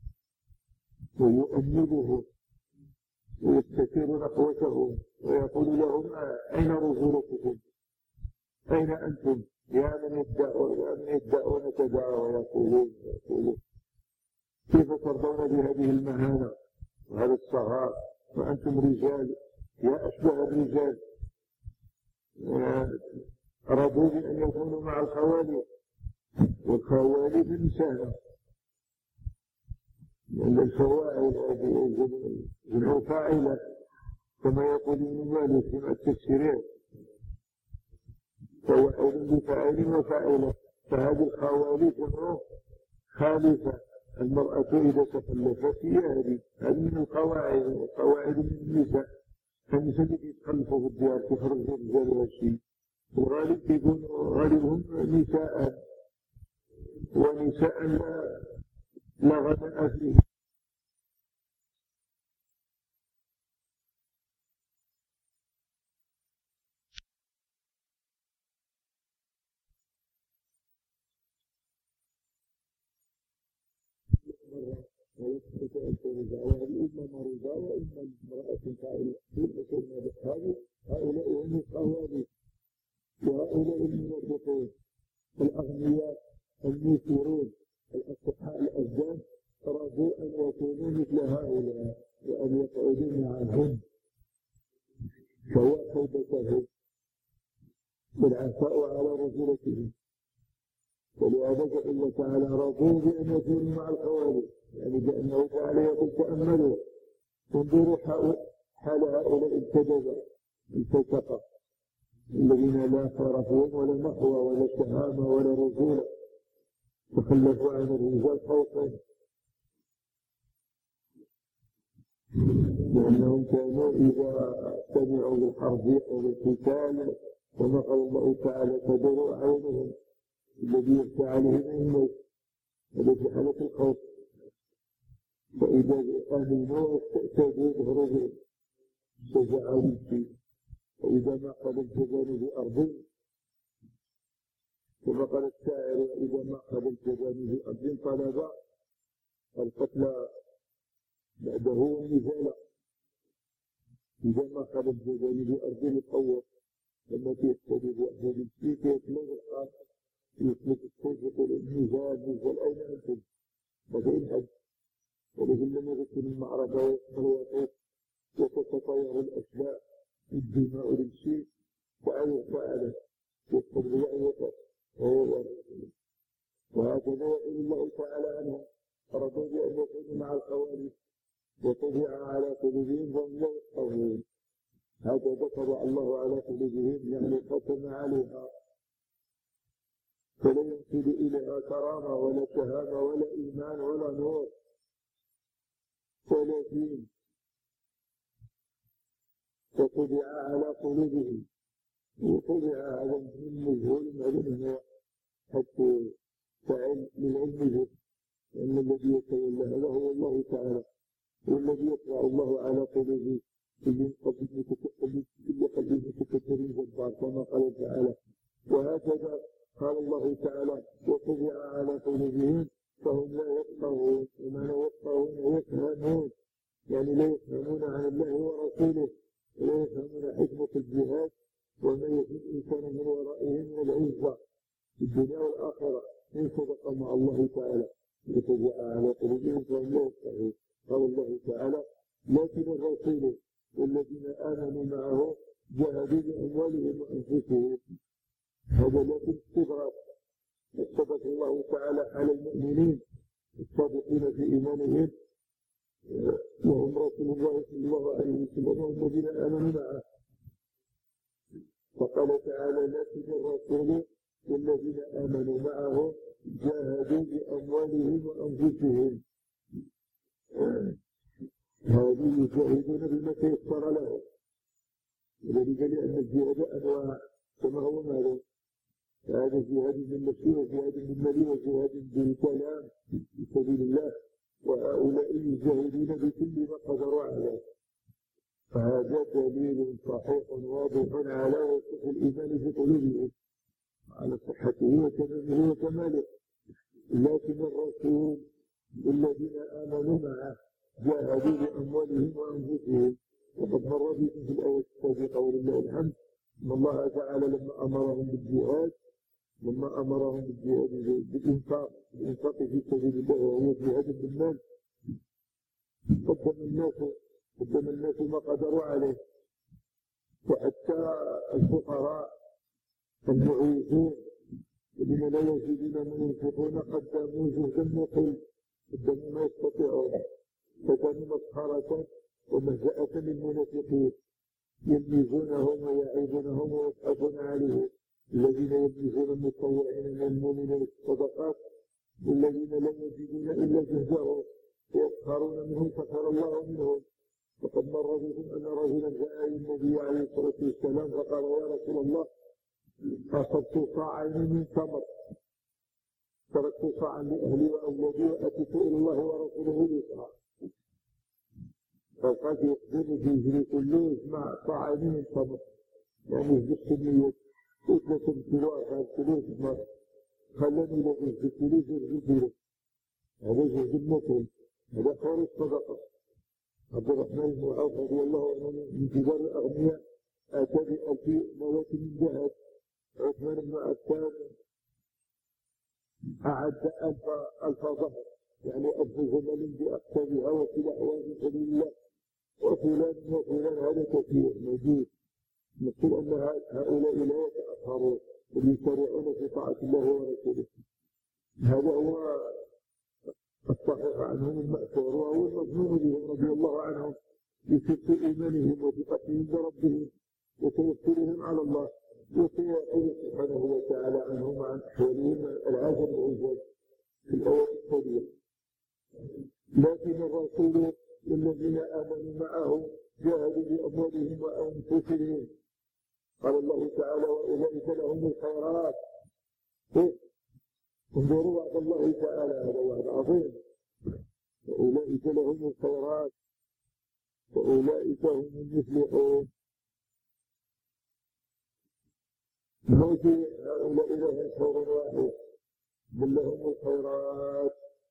ويؤملهم ويستثير نحوتهم ويقول لهم أين رجولتكم أين أنتم يا من يدعون يا من يدعون كذا ويقولون ويقولون كيف ترضون بهذه المهانة وهذا الصغار وأنتم رجال يا أشبه الرجال. رضوا بأن يكونوا مع الخوالي والخوالي بالنساء لأن الفواعل جمع فاعلة كما يقول ابن مالك في التفسيرات فواعل بفاعل وفاعلة. فهذه الخوالي جمع خالفة. المرأة إذا تخلفت هي هذه هذه من القواعد والقواعد من النساء. النساء التي يتخلفوا في الديار تخرج الرجال والشيء وغالب يكون غالبهم نساء ونساء لا لا غناء فيه. ويثبت أن ترجع وهل إما مرضى وإما امرأة فاعلة. هؤلاء هم القوادي وهؤلاء الموظفون الأغنياء الموسرون الأصحاء الأجداد رضوا أن يكونوا ولهذا قال الله تعالى رضوا بأن يكونوا مع الخوارج، يعني بأنه تعالى يقول تأملوا انظروا حال هؤلاء الكذبة الفسقة الذين لا شرفهم ولا مأوى ولا شهامة ولا رجولة، تخلفوا عن الرجال خوفا لأنهم كانوا إذا سمعوا بالحرب وبالقتال كما قال الله تعالى تدور أعينهم الذي يخشى عليهم الموت، هذا في حالة الخوف، فإذا آمنوا واستأتوا بهروبهم شجعوا للشيء، وإذا ما قبلت جانب أرض كما قال الشاعر وإذا ما قبلت جانب أرض طلب القتل بعده مثالا، إذا ما قبلت جانب أرض القوة لما تيستدي بأحسن الشيء يطلب الحق يطلب الصوت يقول النزال نزال أين أنتم؟ وفين حد؟ ولكن لما تكون المعركة والوطوط وتتطير الأشلاء الدماء للشيء فأي فعلا يستبدل أن يطلب وهو الرسول، وهكذا يقول الله تعالى عنهم رضوا بأن يكونوا مع الخوارج وطبع على قلوبهم فهم لا يفقهون، هكذا طبع الله على قلوبهم يعني ختم عليها فلا ينسب إليها كرامة ولا شهامة ولا إيمان ولا نور ولا دين، فطبع على قلوبهم، وطبع على من مجهول علمه حتى فعل للعلم به، لأن الذي يتولى هذا هو الله تعالى، والذي يطبع الله على قلوبه كل قلب متكبر جبار كما قال تعالى، وهكذا قال الله تعالى وطبع على قلوبهم فهم لا يفقهون، وما لا يفقهون يفهمون، يعني لا يفهمون عن الله ورسوله ولا يفهمون حكمة الجهاد وما يجد الإنسان من ورائهم من العزة في الدنيا والآخرة إن صدق مع الله تعالى، وطبع على قلوبهم فهم لا يفقهون. قال الله تعالى لكن الرسول والذين آمنوا معه جاهدوا بأموالهم وأنفسهم، هذا لكن استدراك استدرك الله تعالى على المؤمنين الصادقين في إيمانهم وهم رسول الله صلى الله عليه وسلم والذين آمنوا معه، فقال تعالى لكن الرسول والذين آمنوا معه جاهدوا بأموالهم وأنفسهم، هذه يجاهدون بما تيسر لهم، وذلك لأن الجهاد أنواع كما هو معلوم، هذا جهاد بالنفس وجهاد بالمال وجهاد بالكلام في سبيل الله، وهؤلاء يجاهدون بكل ما قدروا عليه، فهذا دليل صحيح واضح على وثوق الإيمان في قلوبهم على صحته وتمامه وكماله. لكن الرسول الذين آمنوا معه جاهدوا بأموالهم وأنفسهم، وقد مر بكم في الآية السابقة ولله الحمد أن الله تعالى لما أمرهم بالجهاد لما أمرهم بالجهاد بالإنفاق الإنفاق في سبيل الله وهو جهاد بالمال قدم الناس قدم الناس ما قدروا عليه، وحتى الفقراء المعوزون الذين لا يجدون من ينفقون قدموا جهدا مقل، قدموا ما يستطيعون، فكانوا مسخرة ومهزأة للمنافقين يلمزونهم ويعيبونهم ويضحكون عليهم، الذين يلمزون المتطوعين من المؤمنين بالصدقات والذين لا يجدون إلا جهدهم ويسخرون منهم سخر الله منهم. وقد مر بهم أن رجلا جاء إلى النبي عليه الصلاة والسلام فقال يا رسول الله أصبت صاعين من تمر تركت صاعا لأهلي وأولادي وأتيت إلى الله ورسوله بصاع، فقد يقدم في هجري كله يجمع صاعين من تمر، يعني يجب كمية اثنة كيلو أربعة كيلو تمر، خلاني لو يجب كيلو يجب كيلو، هذا جهد المثل، هذا خير الصدقة. عبد الرحمن بن عوف رضي الله عنه من كبار الأغنياء أتى بألف نواة من ذهب، عثمان بن عفان أعد ألف ألف ظهر يعني ألف جمل بأقطابها وسلاحها في سبيل الله، وفلان وفلان هذا كثير موجود. نقول أن هؤلاء لا يتأخرون بل يسارعون في طاعة الله ورسوله، هذا هو الصحيح عنهم المأثور، وهو المظنون بهم رضي الله عنهم بصدق إيمانهم وثقتهم بربهم وتوكلهم على الله، وسيقول سبحانه وتعالى عنهم وعن أحوالهم العجب والعجاب في الآية التالية. لكن الرسول والذين آمنوا معه جاهدوا بأموالهم وأنفسهم. قال الله تعالى وأولئك لهم الخيرات. انظروا وعد الله تعالى، هذا وعد عظيم. وأولئك لهم الخيرات وأولئك هم المفلحون. ليس هؤلاء لهم خير واحد، بل لهم الخيرات،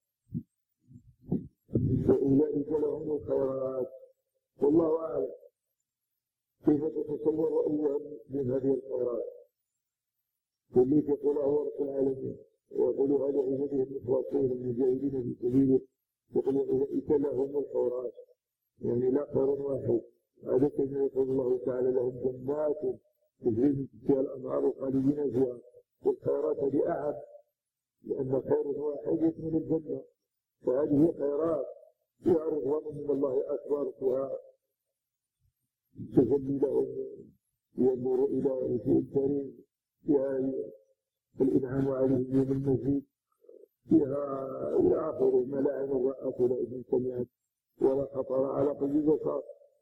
وأولئك لهم الخيرات. والله أعلم كيف تتصور أيها من هذه الخيرات. واللي يقول هو رب العالمين، ويقول هذا عباده المخلصين المجاهدين في سبيله، يقول أولئك لهم الخيرات، يعني لا خير واحد. هذا كما يقول الله تعالى لهم جنات تجري من تحتها الأنهار خالدين فيها، والخيرات هذه أعم، لأن خير واحد من الجنة، فهذه خيرات فيها رضوان من الله أكبر، فيها تجلي لهم ينظر إلى وجه الكريم، فيها الإنعام عليهم يوم المزيد، فيها إلى آخره ملاعن رأت ولا إذن سمعت ولا خطر على قلب بشر.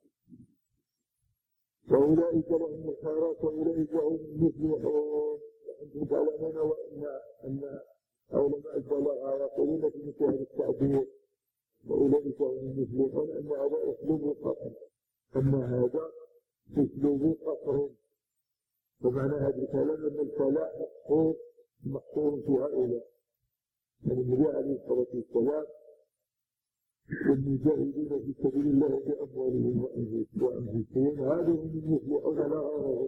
وأولئك لهم الخيرات وأولئك هم المفلحون. وأنتم تعلمون وأن أن علماء البلاغة يقولون في مثل هذا التعبير وأولئك هم المفلحون أن هذا أسلوب قصر، أن هذا أسلوب قصر. ومعنى هذا الكلام أن الفلاح محصور محصور في هؤلاء، يعني النبي عليه الصلاة والسلام والمجاهدين في سبيل الله بأموالهم وأنفسهم هذا هم المفلحون لا غيرهم.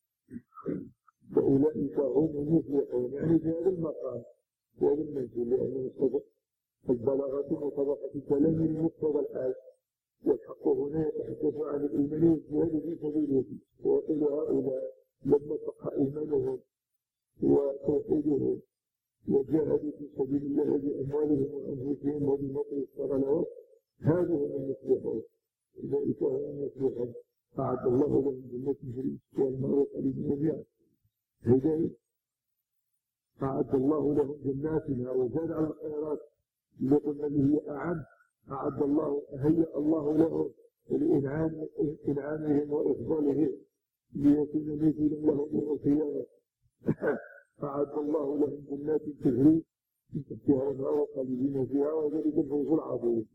فأولئك هم المفلحون، يعني في هذا المقام في هذا المنزل، لأن البلاغة وطبقة الكلام لمقتضى الحال، والحق هنا يتحدث عن الإيمان والجهاد في سبيله. ويقول هؤلاء لما صح إيمانهم وتوحيدهم وجاهدوا في سبيل الله بأموالهم وأنفسهم وبما تيسر لهم هذا هم المفلحون. أولئك هم المفلحون. أعد الله لهم جنات تجري فيها الأنهار خالدين فيها. هداية أعد الله لهم جنات، وزاد على الخيرات اللي قلنا به أعد أعد الله هيأ الله لهم لإنعام إنعامهم وإفضالهم ليكون مثلا لهم يوم القيامة. أعد الله لهم جنات تجري من تحتها الأنهار خالدين فيها، وذلك الفوز العظيم.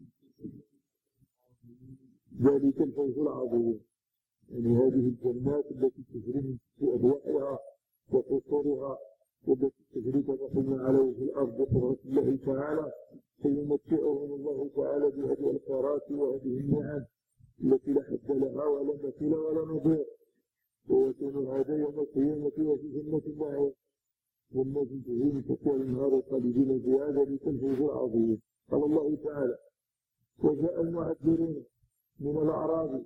ذلك الفوز العظيم، يعني هذه الجنات التي تجري من تحت أضواءها وقصورها، والتي تجري كما قلنا على وجه الأرض بقدرة الله تعالى، سيمتعهم الله تعالى بهذه الخيرات وهذه النعم التي لا حد لها ولا مثيل ولا نظير. ويكون هذا يوم القيامة وفي جنة النعيم، والذي تجري من تحتها الأنهار خالدين فيها، ذلك الفوز العظيم. قال الله تعالى وجاء المعذرون من الأعراب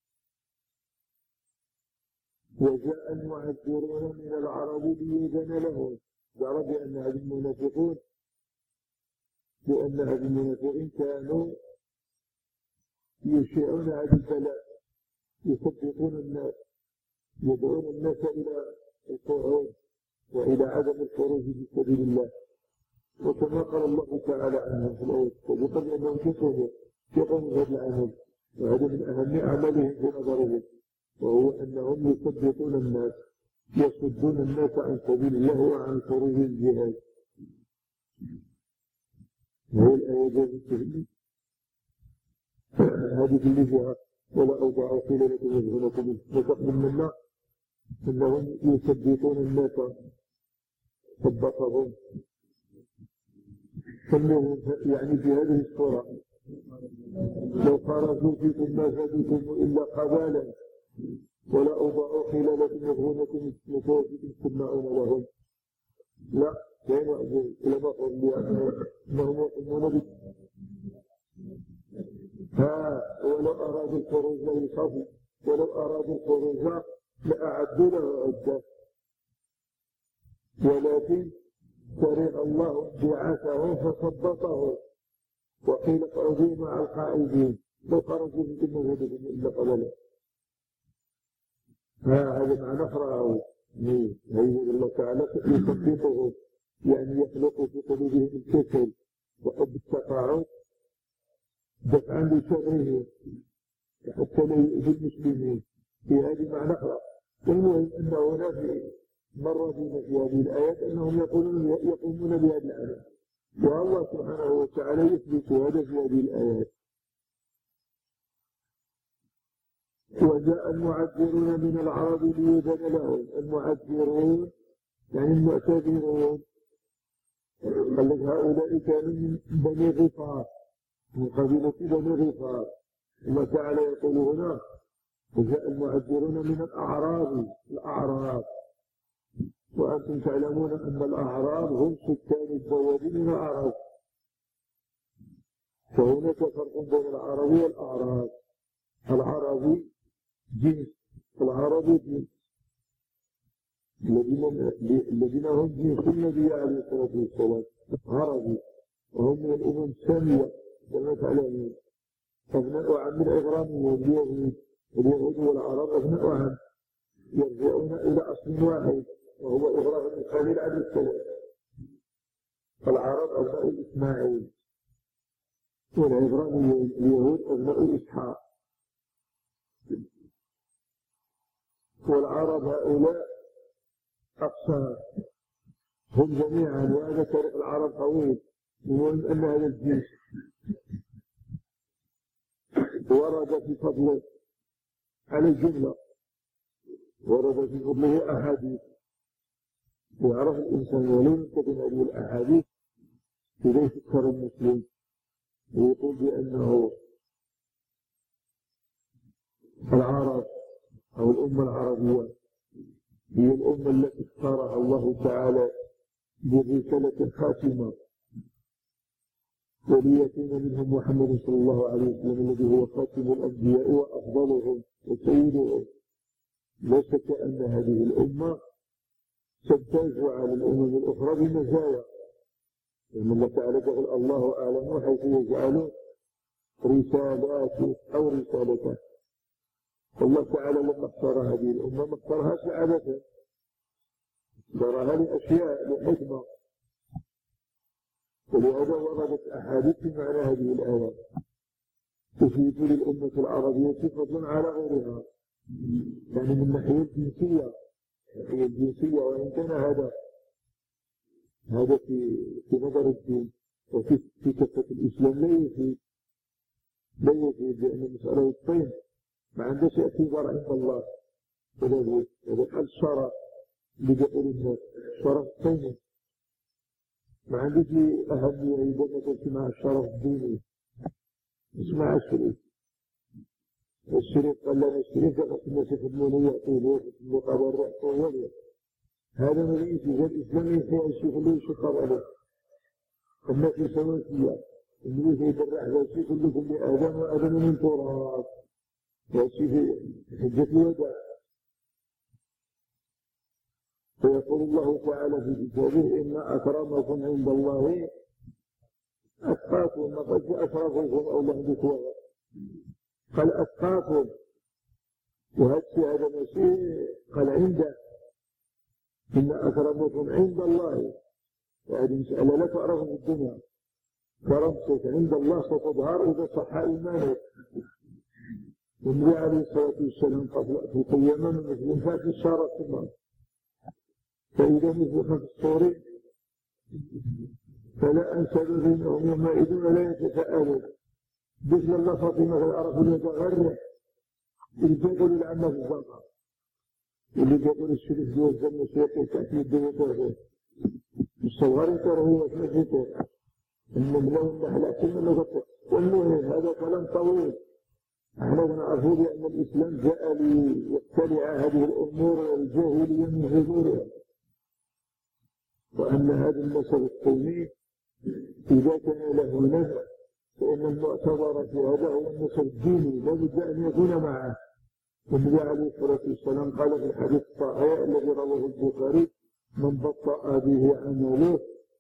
وجاء المعذرون من العرب ليؤذن لهم. ذكر بأن هذه المنافقون لأن هذه المنافقين كانوا يشيعون هذا البلاء، يثبطون الناس، يدعون الناس إلى القعود وإلى عدم الخروج في سبيل الله. وكما قال الله تعالى عنهم في الآية السابقة بأنهم كفروا يقوموا بهذا العمل، وهذا من أهم أعمالهم في نظرهم، وهو أنهم يثبطون الناس، يصدون الناس عن سبيل الله وعن خروج الجهاد. وهي الآية التي هذه اللي فيها ولا أوضع قيل لكم يزغنكم وتقبل منا أنهم يثبطون الناس ثبطهم. فإنهم يعني في هذه الصورة لو خرجوا فيكم ما زادوكم إلا قبالا ولا أوضعوا خلالكم يبغونكم متوافقين تسمعون لهم. لا، كان العلماء قالوا أنهم يقومون بك. ها ولو أرادوا الخروج للخوف ولو أرادوا الخروج لأعدوا له عدة، ولكن كره الله بعثه فثبطه وقيل اقعدوا مع القاعدين لو خرجوا من كل مذهبهم الا قبله. هذا معنى نقرأه هي الله تعالى يثبطه، يعني يخلق في قلوبهم الكسل وحب التقاعد دفعا لشره حتى لا يؤذي المسلمين. في هذه معنى نقرأ. المهم أن هناك مرة في هذه الآيات أنهم يقولون يقومون بهذا العمل، والله سبحانه وتعالى يثبت هذا في هذه الآيات. وجاء المعذرون من العرب ليؤذن لهم. المعذرون يعني المعتذرون، قال لك هؤلاء كانوا من بني غفار، من قبيلة بني غفار. الله تعالى يقول هنا وجاء المعذرون من الأعراب. الأعراب وأنتم تعلمون أن الأعراب هم سكان البوادي من الأعراب، فهناك فرق بين العربي والأعراب. العربي جنس، العربي جنس، الذين هم جنس النبي عليه الصلاة والسلام عربي، وهم من الأمم السامية كما تعلمون. أبناء عم الإبراهيميين اليهود، اليهود والعرب أبناء عم يرجعون إلى أصل واحد وهو إبراهيم الخليل عليه السلام. العرب أبناء الإسماعيل، والعبرانيين اليهود أبناء إسحاق. والعرب هؤلاء أقسام هم جميعا، وهذا تاريخ العرب طويل. المهم أن هذا الجنس ورد في فضله على الجملة، ورد في فضله أحاديث يعرف الإنسان ولو يمكن هذه الأحاديث إذا يفكر المسلم ويقول بأنه العرب أو الأمة العربية هي الأمة التي اختارها الله تعالى بالرسالة الخاتمة، وليكون منهم محمد صلى الله عليه وسلم الذي هو خاتم الأنبياء وأفضلهم وسيدهم. لا شك أن هذه الأمة تمتاز على الأمم الأخرى بمزايا، لأن الله تعالى يقول الله أعلم حيث يجعل رسالاته أو رسالته. الله تعالى لما اختار هذه الأمة ما اختارهاش عبثا، اختارها لأشياء لحكمة، ولهذا وردت أحاديث في معنى هذه الآيات تفيد للأمة العربية صفة على غيرها، يعني من الناحية الجنسية. الناحية الجنسية وإن كان هذا هذا في في نظر الدين وفي في كفة الإسلام لا يفيد لا يفيد لأن مسألة الطين ما عندهاش اعتبار عند الله. ولذلك هذا حال الشرف اللي يقول الناس شرف الطين ما عندوش أهمية إذا ما كنت مع الشرف الديني. اسمع الشريف، الشريف قال لنا الشريف كما الناس يخدمون يعطوه يخدموا قبر يعطوه وليه هذا ما ليس إذا الإسلام يخير الشيخ اللي يشقر عليه. الناس سواسية اللي يدرع هذا الشيء كلكم لآدم وآدم من تراب، والشيء في حجة الوداع. فيقول الله تعالى في كتابه إن أكرمكم عند الله أتقاكم، ما قالش أشرفكم أو لهدكم، قال أتقاكم. وهذا الشيء هذا ماشي قال عنده، إن أكرمكم عند الله، هذه مسألة لا تعرف في الدنيا. كرمتك عند الله ستظهر إذا صح إيمانك. النبي عليه الصلاة والسلام قبل في القيامة من مسلم فات الشارع في النار، فإذا نفخ في الصور فلا أنسب بينهم يومئذ ولا يتساءلون. مثل الله فاطمة العرب يتغرح اللي يقول العامة في الزنقة، واللي يقول الشريف جوا الزمن سيقول تأكيد بيوتوه الصغار يترهوا وشمسيته النملة والنحلة كلمة لغته. والمهم هذا كلام طويل. احنا نعرفوا بأن الإسلام جاء ليقتلع هذه الأمور الجاهلية من جذورها، وأن هذا النسب القومي إذا كان له نزع فإن المعتبر في هذا هو النسب الديني لا بد أن يكون معه. النبي عليه الصلاة والسلام قال في الحديث الصحيح الذي رواه البخاري من بطأ به عمله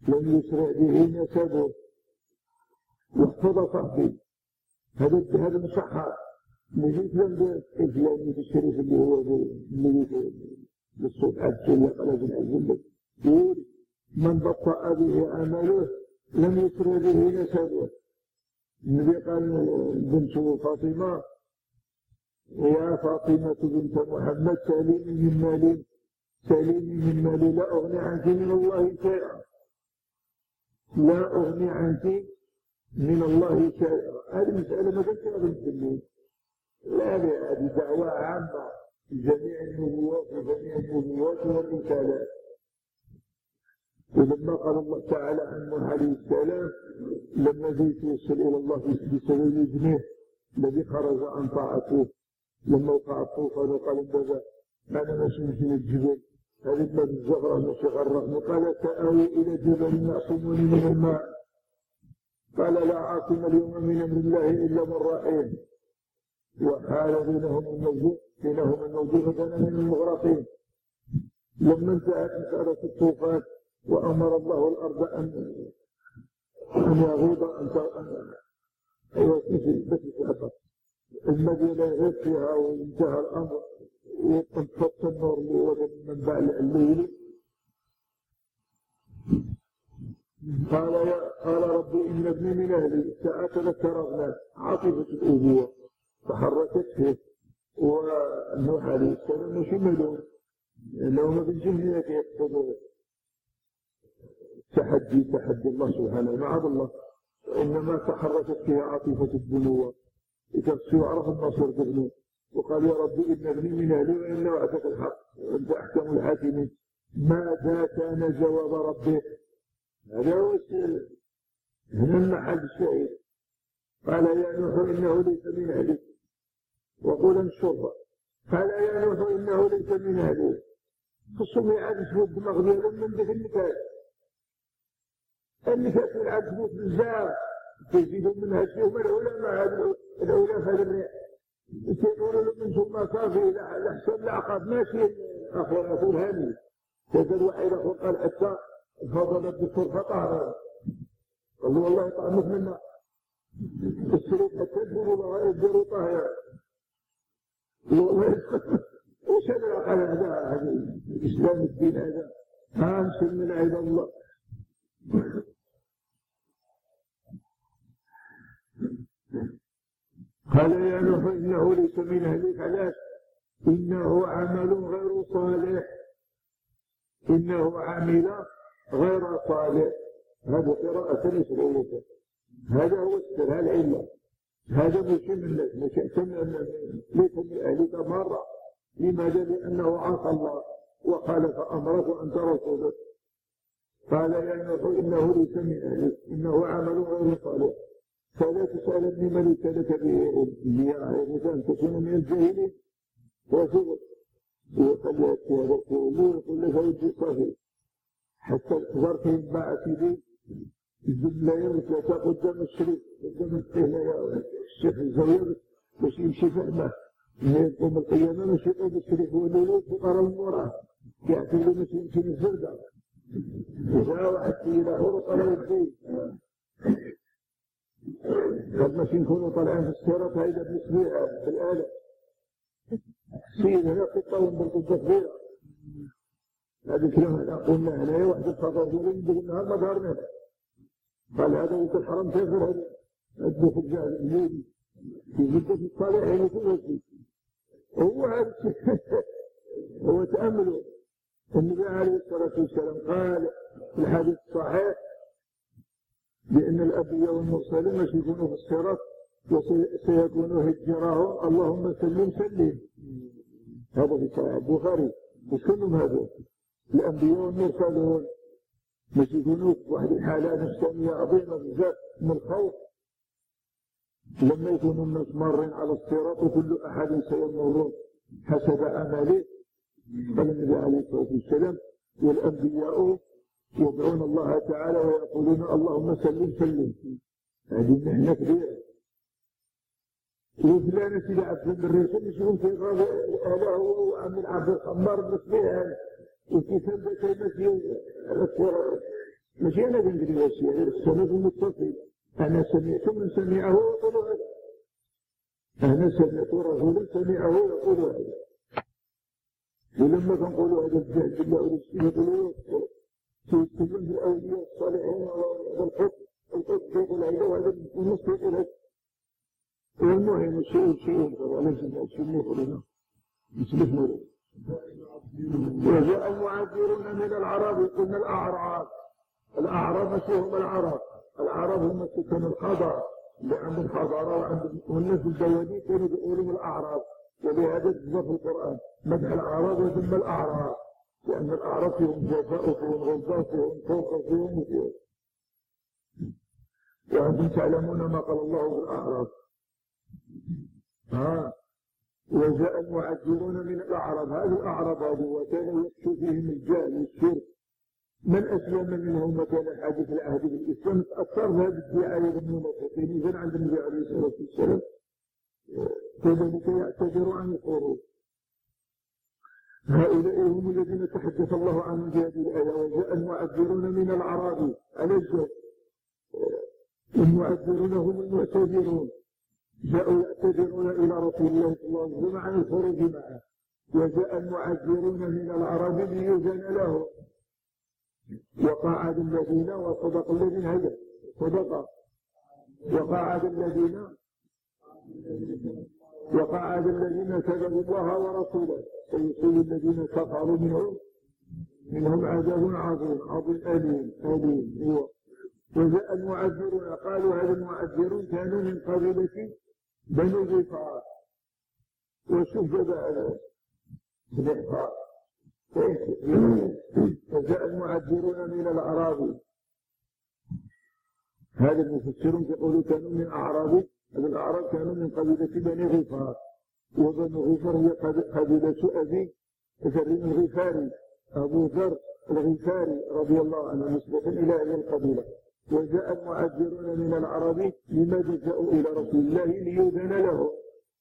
لم يسرع به نسبه. واحفظ صاحبي هذا هذا مصحح نجيب لهم الفلاني بالشريف اللي هو اللي بالصوت عدل قال ابن عزيز يقول من بطأ به عمله لم يسرع به نسبه. النبي قال بنت فاطمة يا فاطمة بنت محمد سليمي من مالي سليمي من مالي لا أغني عنك من الله شيئا لا أغني عنك من الله شيئا. هذه المسألة ما كانت غير المسلمين، لا هذه دعوة عامة لجميع النبوات وجميع النبوات والرسالات. ولما قال الله تعالى عن نوح عليه السلام لما جئت يوصل إلى الله بسبب ابنه الذي خرج عن طاعته لما وقع الطوفان وقال بابا أنا ماشي من الجبل هذه الماء الزغرة ماشي غرقني قال سآوي إلى جبل يعصمني من الماء قال لا عاصم اليوم من أمر الله إلا من رحم وحال بينهم الموجود بينهم الموجود فكان من المغرقين. لما انتهت مسألة الطوفان وأمر الله الأرض أن أن يغيض أن أيوة بس يتحدث المدينة يغيض فيها وانتهى الأمر وانفضت النور لوجد منبع الليل قال يا قال ربي إن ابني من أهلي سأتذكر أغنى عاطفة الأبوة تحركت فيه. ونوح عليه السلام مش ملون لو بالجهنية يقتضوا تحدي تحدي الله سبحانه معاذ الله إنما تحركت فيها عاطفة البنوة إذا يعرف النصر بابنه وقال يا ربي إن ابني من أهلي وإن وعدك الحق وأنت أحكم الحاكمين. ماذا كان جواب ربه؟ هذا هو هنا المحل الشهيد. قال يا نوح إنه ليس من أهلك وقول انشر. قال يا نوح إنه ليس من أهلك خصهم يعرف ود مغنيا من ذلك النكاية النكاية العبد موت بالزار تزيدهم منها شيء ومن العلماء العلماء هذا الرئة يقولوا لهم من ثم صافي لحسن العقاب ماشي أخوة أخوة هاني هذا الواحد أخوة قال حتى فضل الدكتور فطهر قال له والله طعمك منا السلوك التدبر وغير الدر طاهر والله وش هذا العقل هذا هذا الإسلام الدين هذا هانسل من عباد الله. قال يا نوح إنه ليس من أهلك علاش إنه عمل غير صالح إنه عمل غير صالح. هذا قراءة نسبية هذا هو السر العلة هذا مش من مش ليس من أهلك مرة. لماذا؟ لأنه عصى الله وخالف أمره وأنت رسوله. قال يا نوح إنه ليس من أهلك إنه عمل غير صالح فلا تسألني ما ليس لك به علم أن تكون من الجاهلين وشغل وقال يأتي هذا القولون يقول لك وجه صافي حتى ظرف ينبع سيدي الزبلة يمسك قدام الشريف قدام الطهلة الشيخ الزوير باش يمشي فهمه يوم القيامة مش يقوم الشريف والولود فقراء المرأة يعتبر مش يمشي من الزردة إذا واحد سيدة هو طلع الدين قد مش يكونوا طالعين في السيارة فإذا بنسبيع في الآلة سيد هنا قطعهم بالقدة كبيرة هذا الكلام هنا قلنا هنا واحد الفضل يقول بالنهار ما ظهرنا قال هذا وقت الحرم تغفر هذا أدو في الجهل الليل في مدة الصالحين وكل شيء هو هذا هو تأملوا النبي عليه الصلاة والسلام قال في الحديث الصحيح بأن الأنبياء والمرسلين مش يكونوا في الصراط وسيكونوا هجراهم اللهم سلم سلم. هذا في صحيح البخاري وشنهم هذا الأنبياء والمرسلون مش يكونوا في واحد الحالة نفسانية عظيمة بزاف من الخوف لما يكونوا الناس مارين على الصراط وكل أحد سيمر حسب أعماله. قال النبي عليه الصلاة والسلام والأنبياء يدعون الله تعالى ويقولون اللهم سلم سلم. هذه المحنة كبيرة وفلانة سيدة عبد الرسول يشوفون في غابة الآلة هو وعمل عبد الخمار بسبيها وكيفان بكي مسيو الأسفر ماشي أنا بنقول الوصية، السند المتصل. أنا سمعت من سمعه يقول هذا، أنا سمعت رجلا سمعه يقول هذا. ولما كنقولوا هذا الجهل بالله ورسوله يقولوا تيتكلم بالأولياء الصالحين وهذا الحكم الحكم يقول هذا وهذا النص يقول هذا. والمهم الشيء شيء وليس الشيء يقولونه يسلفنا. وجاء المعذرون من العرب، قلنا الأعراب. الأعراب هم العرب، العرب هم سكان الحضارة اللي عندهم حضارة وعندهم، والناس الدوالي كانوا يقولون الأعراب، ولهذا تجد في القرآن مدح الأعراب وذم الأعراب، لأن الأعراب فيهم جفاء وفيهم غلظة وفيهم فوق وفيهم وفيهم. وأنتم تعلمون ما قال الله في الأعراب. ها وجاء المعذرون من الأعراب، هذه الأعراب هذه وكان يخشى فيهم الجهل والشرك. من أسلم منهم وكان حادث العهد بالإسلام تأثر بهذه الدعاية بالمنافقين. إذن عند النبي عليه الصلاة والسلام كذلك يعتذر عن الخروج. هؤلاء هم الذين تحدث الله عنهم في هذه الآية. وجاء المعذرون من الأعراب على الجهل، المعذرون هم المعتذرون، جاءوا يعتذرون إلى رسول الله صلى الله عليه وسلم عن الخروج معه. وجاء المعذرون من العرب ليؤذن له، وقعد الذين وصدق الذين هيا صدق وقعد الذين وقعد الذين كذبوا الله ورسوله سيصيب الذين كفروا منهم منهم عذاب عظيم عظيم أليم أليم هو. وجاء المعذرون، قالوا هذا المعذرون كانوا من قبيلة بني غفار. وشوف بقى غفار. وجاء المعذرون من الأعراب، هذا المفسرون يقولوا كانوا من أعراب، هذا الأعراب كانوا من قبيلة بني غفار. وبني غفار هي قبيلة أبي ذر الغفاري، أبو ذر الغفاري رضي الله عنه نسبة إلى هذه القبيلة. وجاء المعذرون من العرب لماذا جاءوا إلى رسول الله ليؤذن له،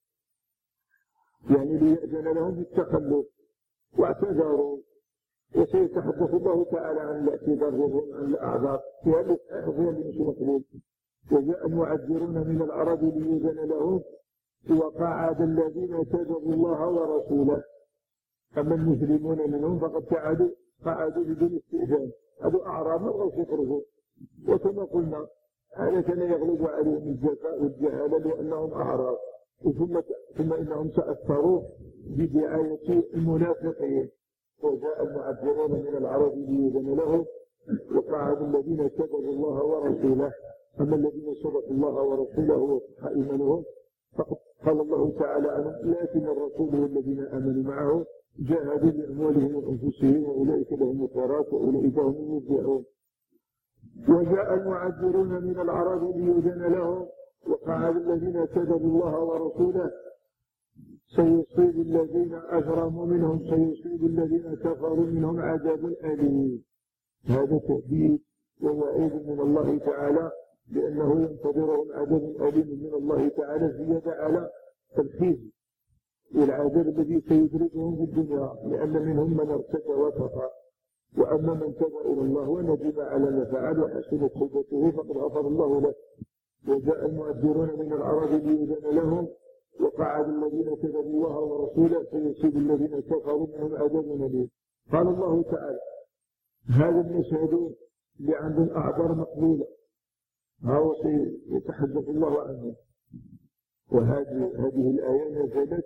يعني ليأذن لهم بالتخلف، واعتذروا. وسيتحدث الله تعالى عن الاعتذار وهم عن الأعذار في هذا الأحوال مش مقبول. وجاء المعذرون من العرب ليؤذن لهم وقعد الذين كذبوا الله ورسوله. أما المسلمون منهم فقد قعدوا قعدوا بدون استئذان، هذو أعراب ما بغاوش يخرجوا. وكما قلنا هذا كان يغلب عليهم الجفاء والجهالة لأنهم أعراب، ثم ثم إنهم تأثروا بدعاية المنافقين. وجاء المعذرون من العرب ليؤذن لهم وقعد الذين كذبوا الله ورسوله. أما الذين صدقوا الله ورسوله وصح إيمانهم فقد قال الله تعالى عنهم لكن الرسول والذين آمنوا معه جاهدوا بأموالهم وأنفسهم وأولئك لهم الخيرات وأولئك هم المفلحون. وجاء المعذرون من العرب ليؤذن لهم وقعد الذين كذبوا الله ورسوله سيصيب الذين أجرموا منهم سيصيب الذين كفروا منهم عذاب أليم. هذا تهديد ووعيد من الله تعالى لأنه ينتظرهم عذاب أليم من الله تعالى زيادة على الخزي والعذاب الذي سيدركهم في الدنيا، لأن منهم من ارتدى وكفر. وأما من تاب إلى الله وندم على ما فعل وحسن توبته فقد غفر الله له. وجاء المعذرون من العرب ليؤذن لهم وقعد الذين كذبوا الله ورسوله سيصيب الذين كفروا منهم عذاب أليم. قال الله تعالى هذا المشهد اللي عندهم أعذار مقبولة هو سيتحدث الله عنه. وهذه هذه الآية نزلت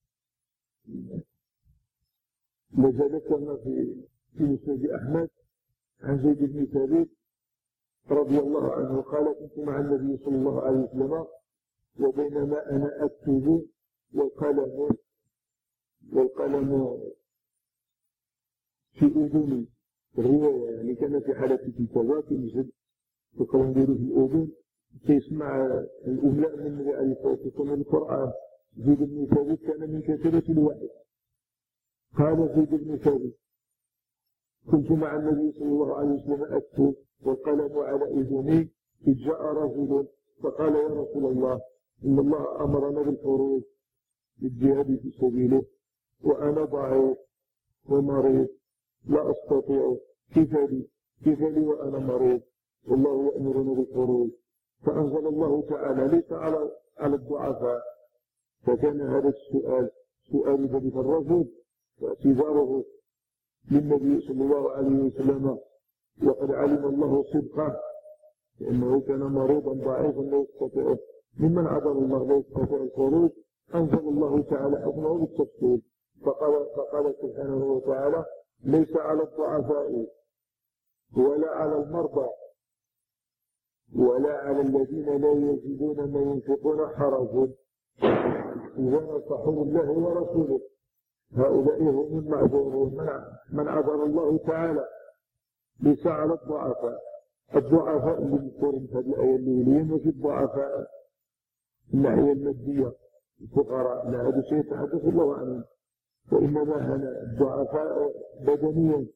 نزلت كما في في مسند أحمد عن زيد بن ثابت رضي الله عنه قال كنت مع النبي صلى الله عليه وسلم وبينما أنا أكتب والقلم والقلم في أذني الرواية، يعني كان في حالة الكتابة ينزل يقرأ نديرو في الأذن كيسمع الأملاء من النبي عليه الصلاة والسلام القرآن. زيد بن ثابت كان من كثرة الوحي. قال زيد بن ثابت كنت مع النبي صلى الله عليه وسلم أكتب والقلم على أذني إذ جاء رجل فقال يا رسول الله إن الله أمرنا بالخروج للجهاد في سبيله وأنا ضعيف ومريض لا أستطيع كيف لي؟ كيف لي وأنا مريض والله يأمرنا بالخروج؟ فأنزل الله تعالى ليس على على الضعفاء. فكان هذا السؤال سؤال ذلك الرجل واعتذاره للنبي صلى الله عليه وسلم، وقد علم الله صدقه لأنه كان مريضا ضعيفا لا يستطيع، ممن عذر الله لا يستطيع الخروج. أنزل الله تعالى حكمه بالتفصيل فقال, فقال سبحانه وتعالى ليس على الضعفاء ولا على المرضى ولا على الذين لا يجدون ما ينفقون حرج إذا نصحوا الله ورسوله. هؤلاء هم المعذورون من عذر الله تعالى. ليس على الضعفاء، الضعفاء اللي مذكورين في هذه الآية الأولى وفي الضعفاء الناحية المادية الفقراء، لا هذا شيء يتحدث الله عنه، وإنما هنا الضعفاء بدنيا،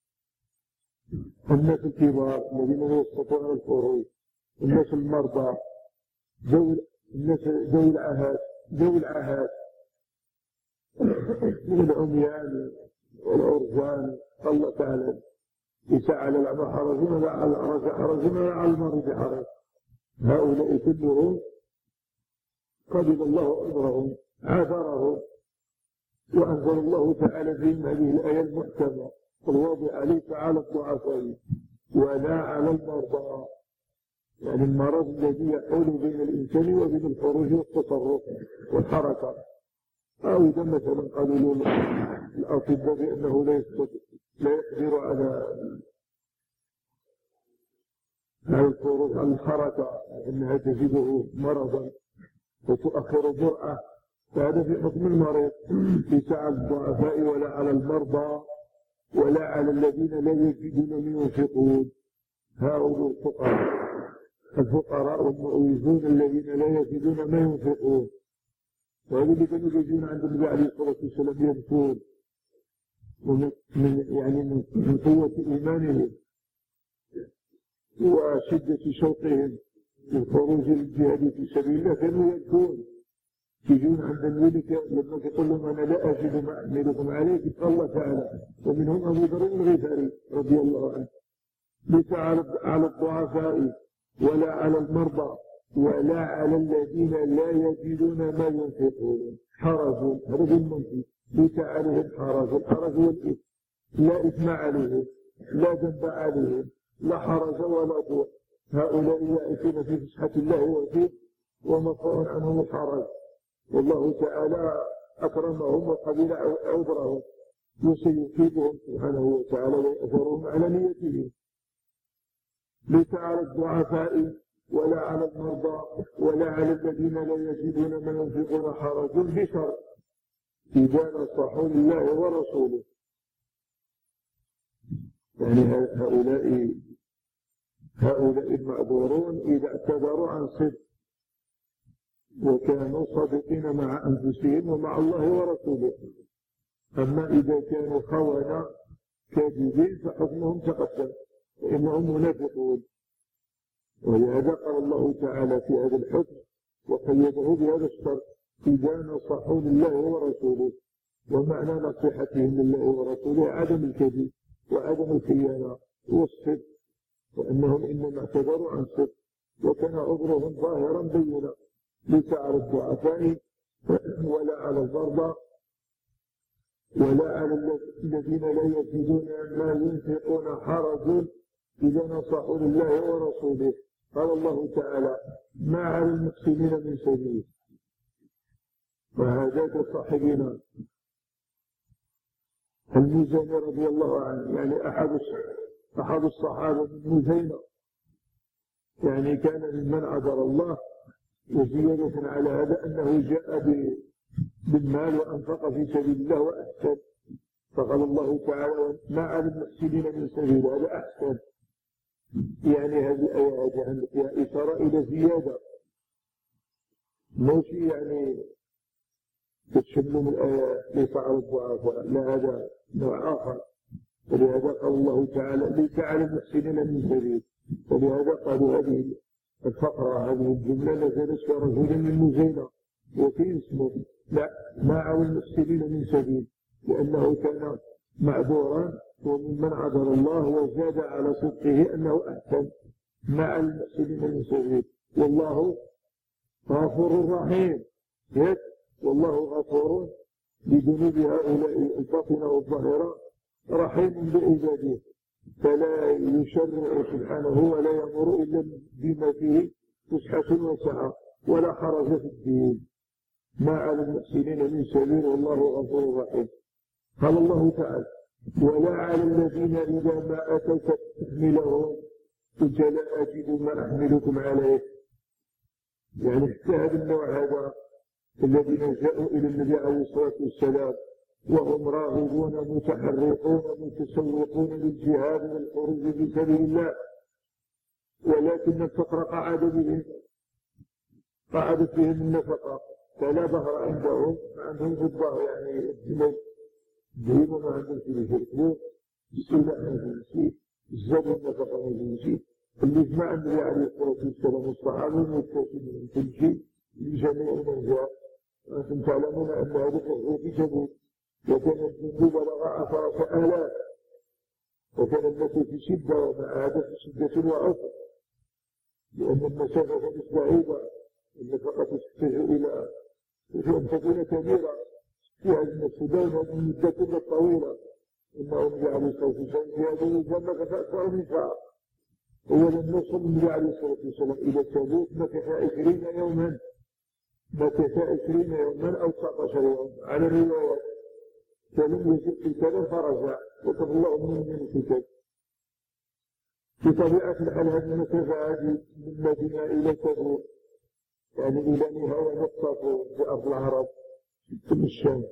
الناس الكبار الذين لا يستطيعون الخروج، الناس المرضى، ذوي الناس ذوي العاهات ذوي العاهات والعميان والعرجان. الله تعالى ليس على الأعمى حرج ولا على الأعرج حرج ولا على المريض حرج. هؤلاء كلهم قبل الله أمرهم عذرهم، وأنزل الله تعالى فيهم هذه الآية المحكمة الواضحة ليس على الضعفاء ولا على المرضى، يعني المرض الذي يحول بين الإنسان وبين الخروج والتصرف والحركة. أو إذا مثلا قالوا له الأطباء بأنه لا يستطيع لا يقدر على على الخروج على الحركة أنها تجده مرضا وتؤخر جرأة، فهذا في حكم المريض. ليس على الضعفاء ولا على المرضى ولا على الذين لا يجدون من ينفقون. هؤلاء الفقراء الفقراء والمعوزون الذين لا يجدون ما ينفقون، وهذا اللي كانوا يجون عند النبي عليه الصلاة والسلام يبكون ومن يعني من قوة إيمانهم وشدة شوقهم للخروج للجهاد في سبيل الله كانوا يبكون. يجون عند الملك لما يقول لهم أنا لا أجد ما أحملكم عليه قال الله تعالى ومنهم أبو ذر الغفاري رضي الله عنه ليس على الضعفاء ولا على المرضى ولا على الذين لا يجدون ما ينفقون حرج. هذا المنفي ليس عليهم حرج. الحرج والإثم لا إثم عليهم لا ذنب عليهم لا حرج ولا ضر. هؤلاء يعيشون في فسحة الله وفيه ومرفوع عنهم الحرج، والله تعالى أكرمهم وقبل عذرهم وسيثيبهم سبحانه وتعالى ويأجرهم على نيتهم. ليس على الضعفاء ولا على المرضى ولا على الذين لا يجدون ما ينفقون حرج بشرط إذا نصحوا لله ورسوله. يعني هؤلاء هؤلاء المعذورون إذا اعتذروا عن صدق وكانوا صادقين مع أنفسهم ومع الله ورسوله. أما إذا كانوا خونة كاذبين فحكمهم تقدم فإنهم منافقون. ولهذا قال الله تعالى في هذا الحكم وقيده بهذا الشرط إذا نصحوا لله ورسوله. ومعنى نصيحتهم لله ورسوله عدم الكذب وعدم الخيانة والصدق، وأنهم إنما اعتذروا عن صدق وكان عذرهم ظاهرا بينا. ليس على الضعفاء ولا على المرضى ولا على الذين لا يجدون ما ينفقون حرج إذا نصحوا لله ورسوله. قال الله تعالى ما على المحسنين من سبيل. وهذا كصاحبنا المزني رضي الله عنه، يعني أحد أحد الصحابة من مزينة، يعني كان ممن عذر الله. وزيادة على هذا أنه جاء بالمال وأنفق في سبيل الله وأحسن، فقال الله تعالى ما على المحسنين من سبيل، هذا أحسن. يعني هذه الآية فيها إشارة إلى زيادة، مش يعني تتشمل الآية ليس على الضعفاء، لا هذا نوع آخر. ولهذا قال الله تعالى ليس على المحسنين من سبيل. ولهذا قالوا هذه الفقرة هذه الجملة نزلت في رجل من مزينة وفي اسمه لا ما على المحسنين من سبيل، لأنه كان معذورا وممن عذر الله وزاد على صدقه أنه أحسن مع المحسنين المسلمين. والله غفور رحيم، والله غفور لذنوب هؤلاء الباطنة والظاهرة رحيم بعباده، فلا يشرع سبحانه ولا يأمر إلا بما فيه فسحة وسعة ولا حرج في الدين، ما على المحسنين من سبيل والله غفور رحيم. قال الله تعالى: ولا على الذين إذا ما أتوك تحملهم قلت لا أجد ما أحملكم عليه. يعني حتى هذا النوع هذا الذين جاءوا إلى النبي عليه الصلاة والسلام وهم راغبون متحرقون متسوقون للجهاد والخروج في سبيل الله، ولكن الفقر قعد بهم، قعدت بهم النفقة، فلا ظهر عندهم، ما عندهم فضة يعني الجمل ديما ما عندهم في شيء، السلاح ما عندهم شيء، الزاد النفقة ما عندهم شيء. اللي جمع النبي عليه الصلاة والسلام والصحابة متكفين من كل شيء لجميع من جاء. أنتم تعلمون أن هذا الحقوق في تبوك وكان الجند بلغ عشرة آلاف، وكان الناس في شدة، ومع هذا في شدة وعسر، لأن المسافة كانت بعيدة، النفقة تحتاج إلى أن تكون كبيرة في هذه السودان هذه المدة كلها طويلة. إنه النبي عليه الصلاة والسلام في هذه الجنة فأكثر من شهر. أولا نوصل النبي عليه الصلاة والسلام إلى تبوك مكث عشرين يوما، مكث عشرين يوما أو تسعة عشر يوما على الروايات، فلم يجد قتالا فرجع وكفى الله منه من القتال. بطبيعة الحال هذه المسافة هذه من المدينة إلى تبوك يعني إلى نهاية نقطة في أرض العرب في الشام،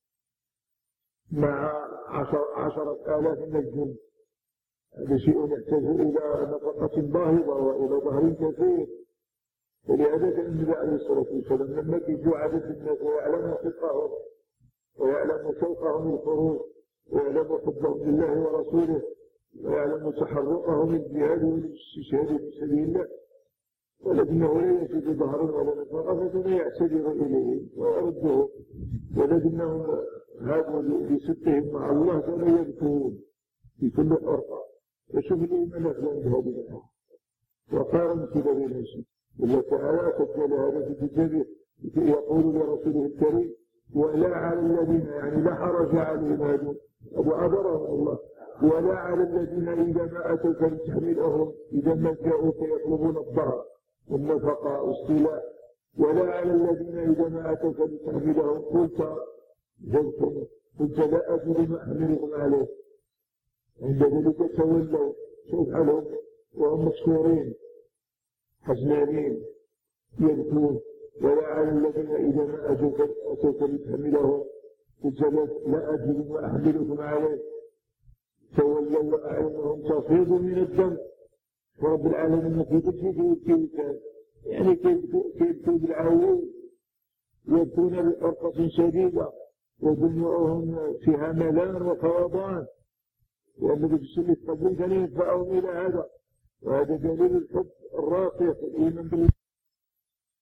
مع عشر عشرة آلاف من الجند. هذا شيء يحتاج إلى نفقة باهظة وإلى ظهر كثير. ولهذا كان النبي عليه الصلاة والسلام لما يجوا عدد الناس ويعلموا صدقهم ويعلموا شوقهم للخروج ويعلموا حبهم لله ورسوله ويعلموا تحرقهم للجهاد والاستشهاد في سبيل الله، ولكنه لا يجد ظهرا ولا نفقة فكان يعتذر إليهم ويرده، ولكنهم هذا بصدقهم مع الله كانوا يذكرون في كل الأرقام. وشوف الإيمان أفلام بهذه الأرقام وقارن كذا بين الشيء. الله تعالى سجل هذا في كتابه يقول لرسوله الكريم: ولا على الذين يعني لا حرج عليهم هذا أبو عبرهم الله، ولا على الذين إذا ما أتوك لتحملهم إذا ما جاءوك يطلبون الظهر والنفقة والسلاح، ولا على الذين إذا ما أتوك لتحملهم قلت جلتم قلت لا أجد ما أحملكم عليه. عند ذلك تولوا شوف حالهم وهم مكسورين حزنانين يبكون. ولا على الذين إذا ما أتوك لتحملهم قلت لا أجد ما أحملكم عليه تولوا وأعينهم تفيض من الدم. ورب العالمين في كل شيء كيف كان يعني كيف كيف بالعيون يبكون بحرقة شديدة ودموعهم فيها ملان وفوضان، والنبي في السنة الطبيب كان يدفعهم إلى هذا. وهذا دليل الحب الراسخ الإيمان بالله.